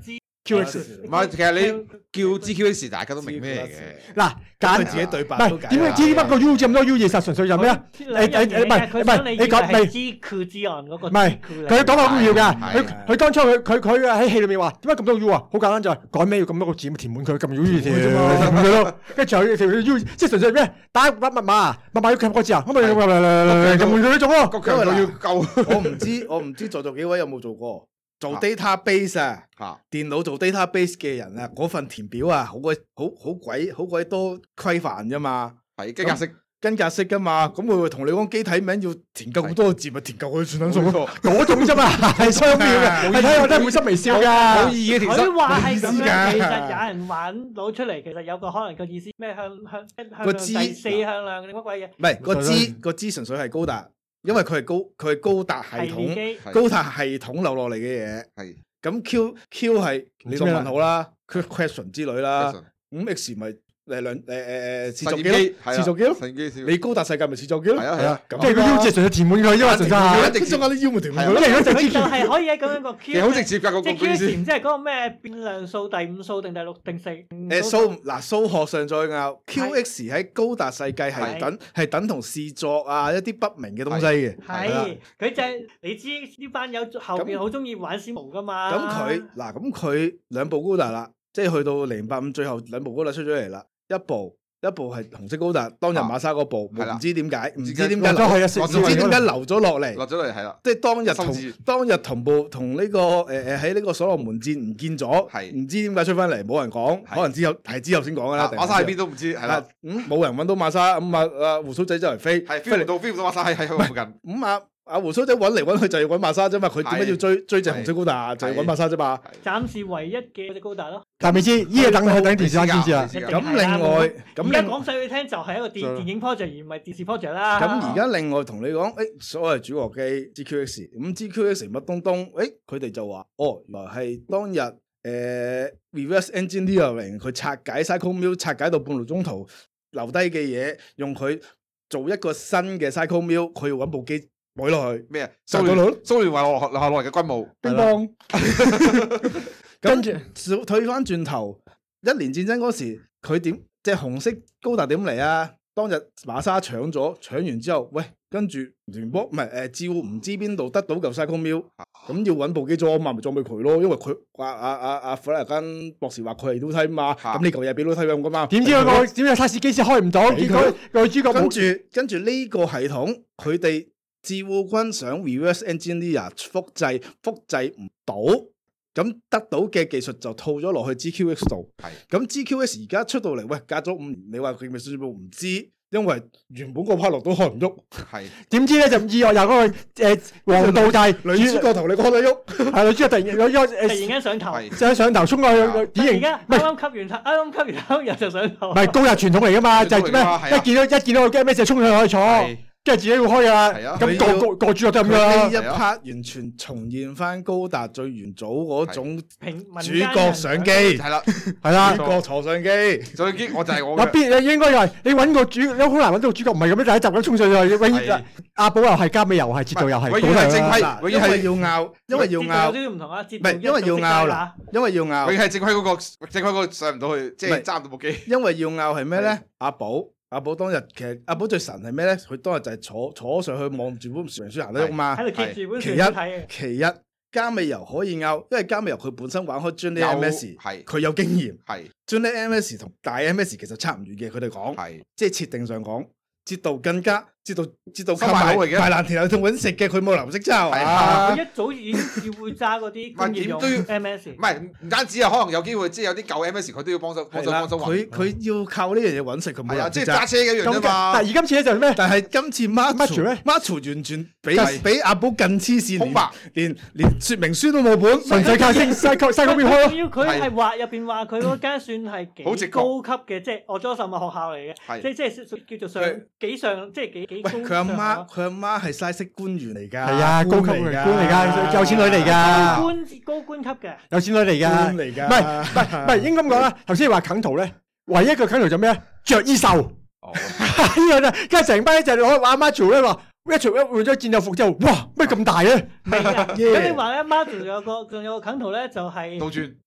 Q X 唔係，其實你叫 G Q X 大家都明咩嘅。 嗱，揀自己對白都唔係點解點解個 U 字咁多 U 字？實純粹就咩啊？誒誒誒，唔係唔係，你講唔係 G Q 之岸嗰個。 唔係，佢講得好重要㗎。佢佢當初佢佢佢喺戲裏面話點解咁多 U 啊？好簡單就係改咩要咁多個字，填滿佢咁 U 字啫嘛，咁樣咯。跟住仲有條 U，即係純粹咩？打密碼，密碼要撳個字啊，咁咪咁咪咁咁呢種咯。 個強度要夠。 我唔知我唔知在座幾位有冇做過。做 database 啊，啊電腦做 database 嘅人啊，嗰份填表啊，好鬼好好鬼好鬼多規範噶嘛， 係跟格式跟格式噶嘛，咁會唔會同你講機體名要填夠好多個字，咪填夠佢算等數咯？ 嗰種啫嘛，係雙標嘅，係睇我真係會心微笑噶， 好意嘅填佢話係咁樣，其實有人玩到出嚟，其實有個可能個意思咩向向向第四向量定乜鬼嘢？ 唔係個支個支純粹係高達。因為佢係高佢係高達系統高達系統流落嚟嘅嘢，係咁 Q Q 係你當問號啦 ，question 之類啦，咁 X 咪誒兩誒誒誒持續機咯，持續機咯，你高達世界咪持續機咯，係啊係啊，即係個 U 字純粹填滿佢，因為純粹一直中間啲 U 咪填滿佢咯， 佢就係可以喺咁樣個 Q， 其實好直接㗎個公司， 即係嗰個咩變量數第五數定第六定四？ 誒數嗱數學上再拗 ，Q X 喺高達世界係等係等同視作啊一啲不明嘅東西嘅， 係佢就係你知呢班友後邊好中意玩小模㗎嘛？ 咁佢嗱咁佢兩部高達啦，即係去到零八五最後兩部高達出咗嚟啦。一部一部係紅色高達，當日馬莎嗰部，唔知點解，唔知點解留，唔知點解留咗落嚟， 落咗嚟係啦， 即係當日同當日同步同呢個誒誒喺呢個所羅門戰唔見咗，係唔知點解出翻嚟，冇人講，可能之後係之後先講噶啦。 馬莎喺邊都唔知，係啦， 嗯，冇人揾到馬莎，咁啊啊鬍鬚仔周圍飛， 係飛嚟到飛唔到馬莎喺喺佢附近， 咁啊。阿胡鬚仔揾嚟揾去就要揾馬莎啫嘛，佢點解要追追隻紅色高達？就要揾馬莎啫嘛。 暫時唯一嘅隻高達咯。 但未知，依個等佢等電視先知啊。 咁另外， 咁而家講細你聽就係一個電電影 project 而唔係電視 project 啦。 咁而家另外同你講，誒所謂主角機 G Q X，咁 G Q X 乜東東？誒佢哋就話，哦原來係當日誒 reverse engineering 佢拆解 cycle mill 拆解到半路中途留低嘅嘢，用佢做一個新嘅 cycle mill，佢要揾部機。改落去咩啊？蘇聯蘇聯話落下落嚟嘅軍務，乒乓。跟住退翻轉頭，一年戰爭嗰時，佢點即係紅色高達點嚟啊？當日馬莎搶咗，搶完之後，喂，跟住連波唔係誒，照唔知邊度得到嚿 cycle mill，咁要揾部機裝嘛，咪裝俾佢咯。因為佢阿阿阿阿弗拉根博士話佢係 low 梯嘛，咁呢嚿嘢俾 low 梯咁噶嘛。點知個點解測試機先開唔到？結果個主角跟住跟住呢個系統，佢哋。自護軍想 reverse engineer 複製複製唔到，咁得到嘅技術就套咗落去 G Q X 度。係咁 G Q X 而家出到嚟，喂，隔咗五年，你話佢咪宣布唔知？因為原本個 pilot 都開唔喐。係點知咧就意外有嗰個誒黃道帶女主角頭你開得喐，係女主角突然有有誒突然間上頭， 就喺上頭衝過去典型。 而家啱啱吸完啱啱吸完後又就上頭。 唔係高日傳統嚟噶嘛，就係咩？一見到一見到個 game 就衝上去坐。即係自己會開啊！咁個個個主角都咁樣啦。呢一 part 完全重現翻高達最元祖嗰種主角上機，係啦，係啦，主角坐相機， 相機我就係我。 有邊應該又係你揾個主，你好難揾到主角，唔係咁樣第一集咁衝上去，永遠阿寶又係，加美又係，節奏又係， 永遠係正規，永遠係要拗，因為要拗， 都要唔同啊，唔係因為要拗啦，因為要拗， 永遠係正規嗰個，正規嗰個上唔到去，即係揸唔到部機。 因為要拗係咩咧？阿寶。阿寶當日其實阿寶最神係咩咧？佢當日就係坐坐上去望住本明書行得喐嘛。喺度貼住本書睇嘅。其一，加美油可以拗，因為加美油佢本身玩開 Journey M S，係佢有經驗。係 Journey M S 同大 M S 其實差唔遠嘅，佢哋講係即係設定上講，節度更加。知道知道收埋好嚟嘅，排爛田有同揾食嘅，佢冇藍色揸啊！ 佢一早已經要會揸嗰啲工業用 M S， 唔係唔單止啊，可能有機會即係有啲舊 M S 佢都要幫手幫手幫手佢佢要靠呢樣嘢揾食，佢冇藍色揸。 即係揸車嘅一樣啫嘛。 但係而今次咧就係咩？ 但係今次 March 咧 ，March 完全比比阿寶更黐線，空白，連連説明書都冇本，純粹靠西西西嗰邊開。 仲要佢係話入邊話佢嗰間算係幾高級嘅，即係我咗什麼學校嚟嘅，即係即係叫做上幾上，即係幾幾高。 佢阿媽。佢阿媽係西式官員嚟㗎， 係啊，高級嘅官嚟㗎，有錢女嚟㗎， 官高官級嘅， 有錢女嚟㗎， 官嚟㗎， 唔係唔係唔係應該咁講啦。頭先話啃圖咧，唯一個啃圖就咩啊？着衣袖，呢樣啫。跟住成班就我阿媽做咧話，一除一換咗戰鬥服之後，哇，咩咁大咧？ 係啊，咁你話咧，媽仲有個仲有個啃圖咧，就係倒轉。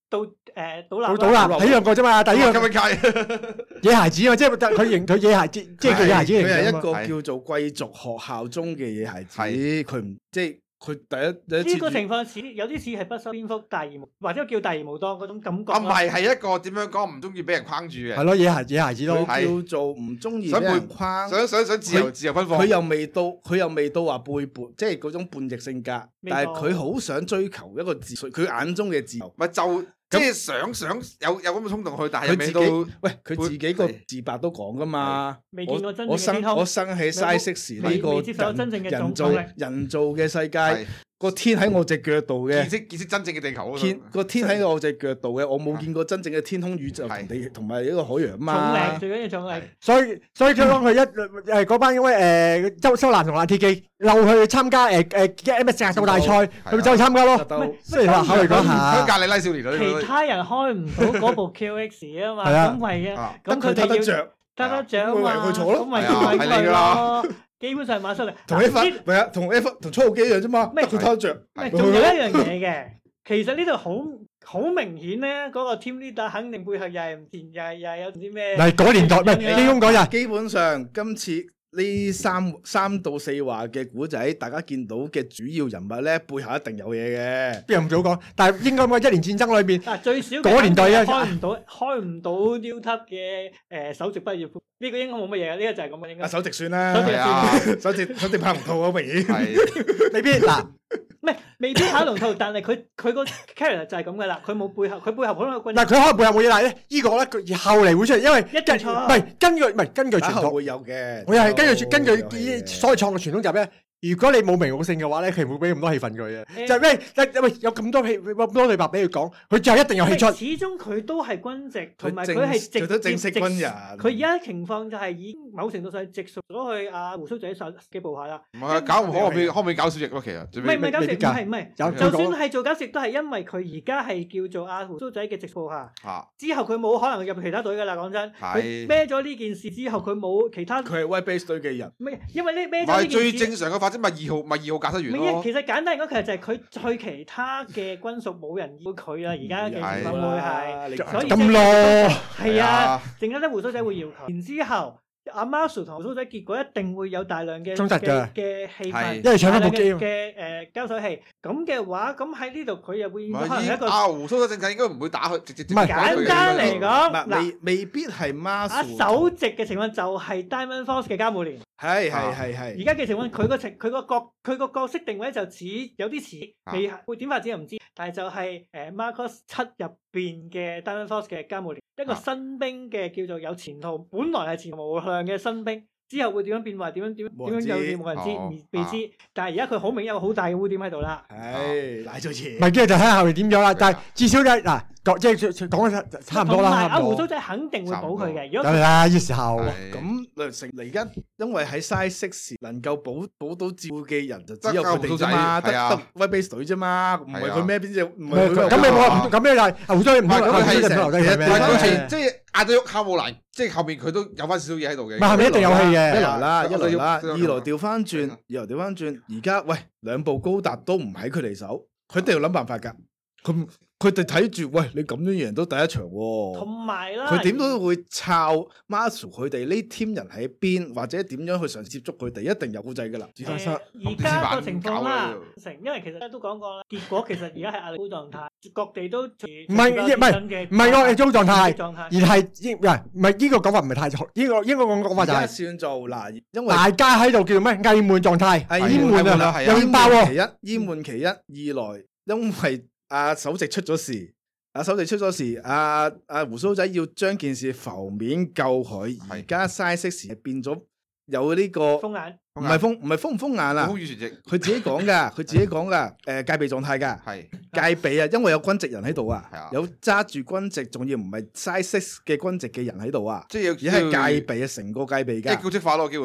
到誒倒立， 倒立睇兩個啫嘛，但係呢個野孩子啊，即係佢認佢野孩子，即係佢野孩子嚟嘅。 佢係一個叫做貴族學校中嘅野孩子，佢唔即係。佢第一第一呢個情況似有啲似係不修邊幅大而無，或者叫大而無當嗰種感覺。 啊，唔係，係一個點樣講唔中意俾人框住嘅。 係咯，野孩野孩子咯， 叫做唔中意俾人框， 想想想自由自由奔放。 佢又未到，佢又未到話背叛，即係嗰種叛逆性格。但係佢好想追求一個自，佢眼中嘅自由。 咪就即係想想有有咁嘅衝動去，但係未到。 喂，佢自己個自白都講噶嘛。 未見過真正嘅天空。我生我生喺 Size 呢個人造人造嘅世界。個天喺我隻腳度嘅， 見識見識真正嘅地球。 天個天喺我隻腳度嘅，我冇見過真正嘅天空宇宙同地同埋一個海洋啊嘛。 重力最緊要重力。 所以所以佢講佢一誒嗰班嗰位誒周修蘭同阿鐵記溜去參加誒誒 M S 格鬥大賽，佢走去參加咯。雖然話考慮講下香格里拉少年隊。 其他人開唔到嗰部 Q X 啊嘛，咁係啊，咁佢哋要得得獎嘛，咁咪咪佢咯。基本上馬修嚟， 同 F 唔係啊，同 F 同初號機一樣啫嘛。咩佢偷着？ 唔係，仲有一樣嘢嘅。其實呢度好好明顯咧，嗰個 team leader 肯定背後又係唔掂，又係又係有啲咩？ 嗱，嗰年代唔係基咁講就， 基本上今次呢三三到四話嘅古仔，大家見到嘅主要人物咧，背後一定有嘢嘅。邊唔早講？但係應該咁，一年戰爭裏邊， 啊最少嗰年代啊， 開唔到開唔到 New Top 嘅誒首席畢業。呢個應該冇乜嘢，呢個就係咁嘅應該。 啊，首席算啦， 首席算， 首席首席拍龍套好明顯， 未必嗱， 唔係未必拍龍套，但係佢佢個 character 就係咁噶啦，佢冇背後，佢背後可能個軍。 嗱，佢可能背後冇嘢，但係咧，呢個咧佢後嚟會出嚟，因為一定錯， 唔係根據唔係根據傳統會有嘅。 我又係根據根據啲所謂創嘅傳統就係咩？如果你冇名冇姓嘅話咧，佢唔會俾咁多戲份佢嘅。就係咩？喂，有咁多戲咁多對白俾佢講，佢就一定有戲出。 始終佢都係軍籍，同埋佢係直接正式軍人。 佢而家情況就係已經某程度上直屬咗去阿胡鬚仔嘅部下啦。 唔係搞唔好，可唔可以可唔可以搞小翼咯？其實唔係唔係搞小翼，唔係唔係。就算係做搞小翼，都係因為佢而家係叫做阿胡鬚仔嘅直屬部下。之後佢冇可能入其他隊㗎啦。講真，佢孭咗呢件事之後，佢冇其他。 佢係 White Base 隊嘅人。 唔係，因為呢孭咗呢件事。 最正常嘅發展咪二號咪二號駕駛員咯。 其實簡單嚟講，其實就係佢去其他嘅軍屬冇人要佢啦。而家嘅情況會係，所以咁咯， 係啊，陣間咧胡鬚仔會要求。然之後阿 Marshall 同胡鬚仔結果一定會有大量嘅嘅嘅戲份， 因為搶咗部機嘅誒交手戲。咁嘅話，咁喺呢度佢又會可能一個阿胡鬚仔正正應該唔會打佢，直接唔係簡單嚟講， 嗱未必係 Marshall。 阿首席嘅情況就係 Diamond Force 嘅加姆連。 係係係係。 而家嘅情況，佢個情佢個角佢個角色定位就似有啲似，未會點發展又唔知，但係就係誒 Marcus 七入邊嘅 Diamond Force 嘅加姆連，一個新兵嘅叫做有前途，本來係前途無量嘅新兵，之後會點樣變壞，點樣點點樣有冇人知，而未知。但係而家佢好明有個好大嘅污點喺度啦。 係賴咗錢。 唔係，跟住就睇下後面點樣啦。但係至少咧嗱。即係講得差唔多啦。 阿胡鬚仔肯定會保佢嘅。如果係啦，呢時候咁成嚟而家，因為喺 Size Six 能夠保保到照嘅人就只有佢哋啫嘛，得得 White Base 隊啫嘛，唔係佢咩邊隻？唔係佢。 咁你冇咁咩就係阿胡鬚仔唔係咁係留低嘅咩？ 即係壓咗卡姆蘭，即係後面佢都有翻少少嘢喺度嘅。 唔係後面一定有戲嘅。 一來啦，一來啦，二來調翻轉，二來調翻轉。而家喂兩部高達都唔喺佢哋手，佢哋要諗辦法㗎。佢佢哋睇住，喂，你咁樣贏都第一場喎、啊。同埋啦，佢點都會抄 Marshall 佢哋呢 team 人喺邊，或者點樣去嘗試接觸佢哋，一定有故仔噶啦。 誒、呃，而家個情況啦，成，因為其實都講過啦，結果其實而家係壓力高狀態，各地都唔係唔係唔係我哋高狀態，狀態而係應唔係唔係呢個講法唔係太錯，呢、這個應該講講法就係、是、 算做嗱，因為大家喺度叫做咩翳悶狀態，翳悶啊， 有爆喎。 其一，翳悶其一，二來因為。阿、啊、首席出咗事，阿、啊、首席出咗事，阿、啊、阿、啊、胡鬚仔要將件事浮面救佢，而家 Size Six變咗有呢、這個風眼， 唔係風唔係風唔風眼啊？佢自己講噶，佢自己講噶，誒、呃、戒備狀態噶，係戒備啊，因為有軍籍人喺度啊，有揸住軍籍，仲要唔係 Size Six 嘅軍籍嘅人喺度啊，即係而係戒備啊，成個戒備噶， 即係叫職化咯，機會。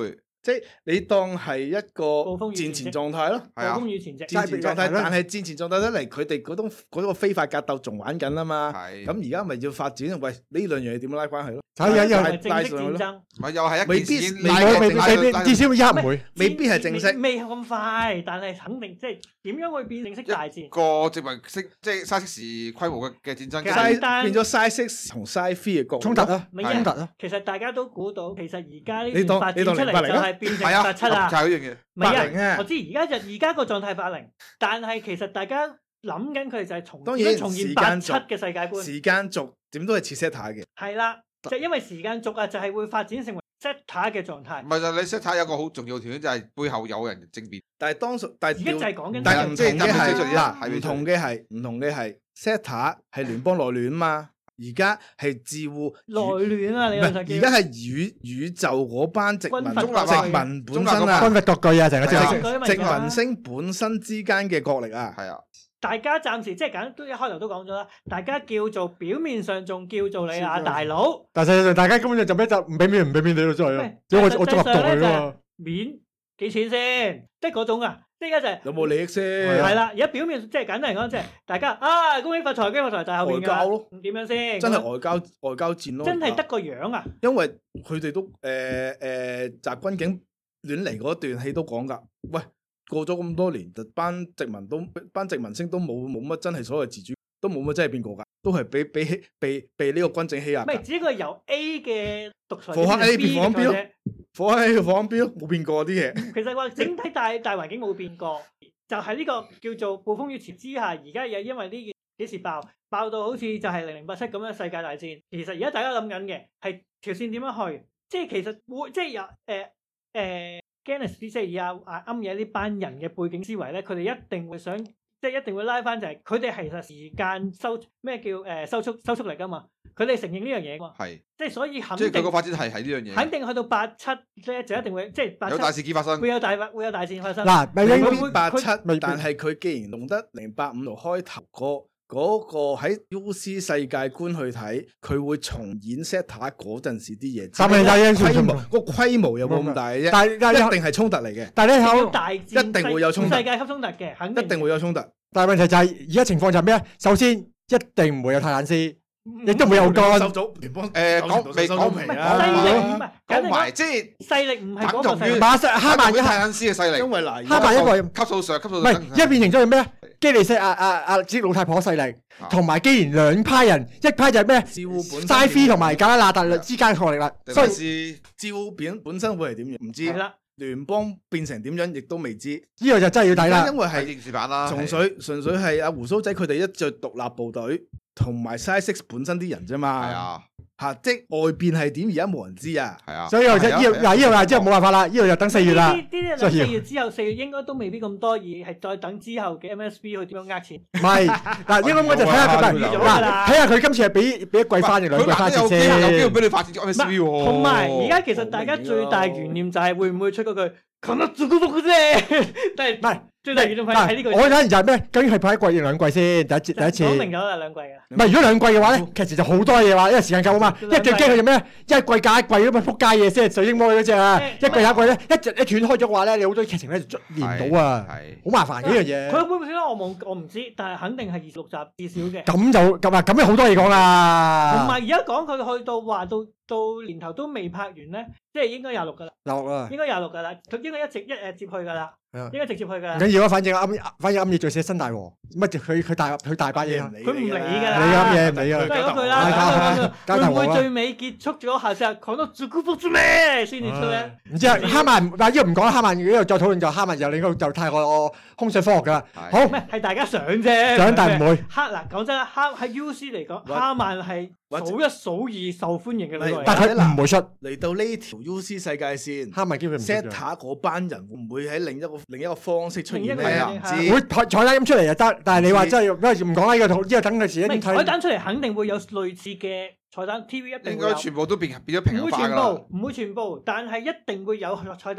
即係你當係一個戰前狀態咯， 暴風雨前夕， 戰前狀態，但係戰前狀態得嚟，佢哋嗰種嗰個非法格鬥仲玩緊啊嘛。咁而家咪要發展，喂呢兩樣嘢點樣拉關係咯？ 係又又係正式戰爭， 咪又係一未必未必至少一唔會， 未必係正式， 未咁快，但係肯定即係點樣會變正式大戰？ 個殖民式即係西式時規模嘅嘅戰爭， 變咗西式同西非嘅角衝突啊，衝突啊。 其實大家都估到，其實而家呢你當發展出嚟就係變成八七啦。 就係嗰樣嘢。 八零啊！ 我知而家就而家個狀態八零，但係其實大家諗緊佢哋就係重當然重現八七嘅世界觀。 時間軸點都係似 Zeta 嘅。 係啦，就因為時間軸啊，就係會發展成為 Zeta 嘅狀態。 唔係就你 Zeta 有個好重要條件就係背後有人政變。 但係當時，但係而家就係講緊， 但係唔同嘅係嗱， 唔同嘅係唔同嘅係 Zeta 係聯邦內亂嘛。而家係自護內亂啊！你唔係而家係宇宇宙嗰班殖民殖民本身啊， 軍閥割據啊，成個殖民星本身之間嘅角力啊， 係啊！ 大家暫時即係簡都一開頭都講咗啦，大家叫做表面上仲叫做你啊大佬， 但係實際上大家根本就就咩就唔俾面唔俾面你咯，真係啊！因為我我綜合代啊嘛， 面幾錢先？即係嗰種啊！即係而家就係有冇利益先？ 係啦，而家表面即係簡單嚟講，即係大家啊，恭喜發財，恭喜發財，就係後邊外交咯， 點樣先？ 真係外交外交戰咯， 真係得個樣啊！ 因為佢哋都誒誒習軍警亂嚟嗰段戲都講㗎，喂過咗咁多年，班殖民都班殖民星都冇冇乜真係所謂自主，都冇乜真係變過㗎，都係俾俾被被呢個軍政欺壓。 唔係，只不過由 A 嘅獨裁火黑 A 變火標啫。 火喺個火標冇變過啲嘢， 其實話整體大大環境冇變過，就係、是、呢個叫做暴風雨前之下，而家又因為呢件幾時爆，爆到好似就係零零八七咁樣世界大戰。其實而家大家諗緊嘅係條線點樣去，即係其實會即係有誒誒 Genesis 即係阿阿暗嘢呢班人嘅背景思維咧，佢哋一定會想，即係一定會拉翻就係佢哋其實時間收咩叫誒、呃、收縮收縮力㗎嘛。佢哋承認呢樣嘢嘛？係，即係所以肯定。 即係佢個發展係係呢樣嘢。 肯定去到八七咧，就一定會即係八七。 有大事件發生。 會有大會有大戰發生。 嗱，咪應該八七，但係佢既然弄得零八五度開頭個嗰個喺 U C 世界觀去睇，佢會重演 Zeta 嗰陣時啲嘢。 但係大英規模個規模有冇咁大嘅啫？但係一定係衝突嚟嘅。 但係你有大戰， 一定會有衝突。 世界級衝突嘅，肯定。 一定會有衝突。 但係問題就係而家情況就係咩啊？首先一定唔會有泰坦斯。亦都冇有干， 收組聯邦誒講未講皮啊，勢力唔係講埋即係勢力唔係嗰個勢力， 馬薩哈曼一泰坦斯嘅勢力， 因為嗱哈曼一個級數上級數， 唔係一變成咗係咩？基利西亞阿阿即老太婆勢力，同埋既然兩派人，一派就係咩？西非同埋加拉納特之間嘅角力啦， 所以照片本身會係點樣？唔知。聯邦變成點樣，亦都未知。 呢個就真係要睇啦。 因為係電視版啦， 純粹純粹係阿胡鬚仔佢哋一隻獨立部隊，同埋 Six 本身啲人啫嘛。係啊，吓即係外邊係點，而家冇人知啊。係啊，所以我就呢度嗱呢度啊，之後冇辦法啦，呢度就等四月啦。 呢啲等四月之後，四月應該都未必咁多，而係再等之後嘅 M S B 去點樣呃錢。 唔係嗱，應該我就睇下佢嗱，睇下佢今次係俾俾一季翻定兩季翻先。 有機會俾你發展咗 M S B 喎。 同埋而家其實大家最大懸念就係會唔會出嗰句？咁都做高福嘅啫，但係唔係最大懸念係喺呢個。 我睇完就係咩？究竟係拍一季定兩季先？第一節第一次。 講明咗啦，兩季嘅。 唔係，如果兩季嘅話咧，劇情就好多嘢話，因為時間夠啊嘛。因為最驚佢就咩？一季隔一季咁啊，撲街嘢先係水晶魔嗰隻啊！一季有一季咧，一一斷開咗嘅話咧，你好多劇情咧就連唔到啊，好麻煩呢樣嘢。 佢會唔會先？我冇，我唔知，但係肯定係二十六集至少嘅。 咁就咁啊，咁樣好多嘢講啦。 同埋而家講佢去到話到到年頭都未拍完咧，即係應該廿六噶啦。 廿六啊！ 應該廿六噶啦，佢應該一直一誒接去噶啦。應該直接去噶啦。 唔緊要啊，反正暗反正暗夜最寫新大王，乜佢佢大佢大把嘢， 佢唔理噶啦。 你啱嘢唔理噶。 都係嗰句啦。會唔會最尾結束咗下集講到最高福之咩先至出咧？ 唔知啊，哈曼嗱呢個唔講啦，哈曼呢度再討論就哈曼就你嗰度就太過空想科學噶啦。好咩？係大家想啫。 想但唔會。 哈嗱講真啦，哈喺 U C 嚟講，哈曼係數一數二受歡迎嘅女仔。 但佢唔會出嚟到呢條 U C 世界線， 哈曼基本唔出。 Zeta 嗰班人會唔會喺另一個另一個方式出現咧？唔知會彩彩蛋咁出嚟就得，但係你話真係因為唔講啦，呢個呢個等佢時一睇。 彩蛋出嚟肯定會有類似嘅彩蛋 T V 一定會有。 應該全部都變變咗平衡化㗎啦。 唔會全部，唔會全部，但係一定會有彩蛋。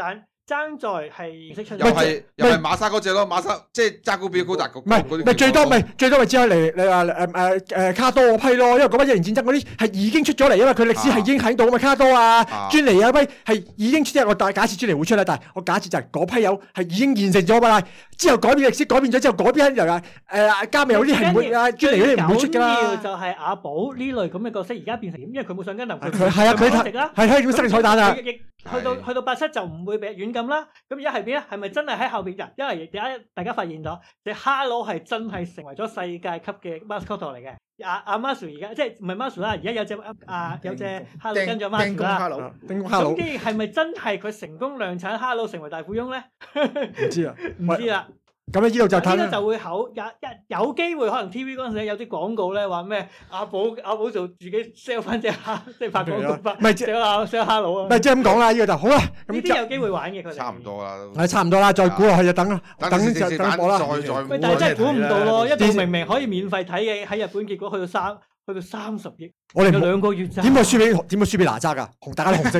爭在係識出又係又係馬莎嗰隻咯，馬莎即係扎古比高達嗰唔係唔係最多咪最多咪只係嚟你話誒誒誒卡多嗰批咯，因為嗰班一年戰爭嗰啲係已經出咗嚟，因為佢歷史係已經喺度啊嘛，卡多啊、專尼啊批係已經出，即係我大假設專尼會出啦，但係我假設就係嗰批有係已經現成咗嘛，之後改變歷史改變咗之後，嗰邊又誒加美有啲係唔會啊，專尼嗰啲唔會出㗎啦。 緊要就係阿寶呢類咁嘅角色而家變成點？因為佢冇上緊能，佢係啊佢係係係點生彩蛋啊？ 去到去到八七就唔會俾軟禁啦。咁而家係邊咧？係咪真係喺後邊就？因為而家大家發現咗，隻哈佬係真係成為咗世界級嘅 mascot 嚟嘅。阿阿 Masu 而家即係唔係 Masu 啦？而家有隻啊有隻哈佬跟咗 Masu 啦。 丁公哈佬。 咁既然係咪真係佢成功量產哈佬成為大富翁咧？ 唔知啊， 唔知啦。 咁咧呢度就睇呢就會口有一有機會可能 T V 嗰陣時有啲廣告咧話咩阿寶阿寶就自己 sell 翻隻蝦，即係拍廣告拍 sell 下 sell 蝦佬啊！ 咪即係咁講啦，呢個就好啦。 呢啲有機會玩嘅佢哋。 差唔多啦， 係差唔多啦，再估落去就等等就等播啦。 再再喂，但係真係估唔到咯，一部明明可以免費睇嘅喺日本，結果去到三去到三十億， 我哋有兩個月咋？ 點會輸俾點會輸俾哪吒㗎？紅大家紅色，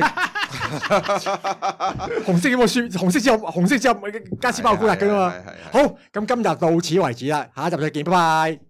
紅色點會輸？紅色之後紅色之後加斯包高達㗎嘛。好，咁今日到此為止啦，下一集再見，拜拜。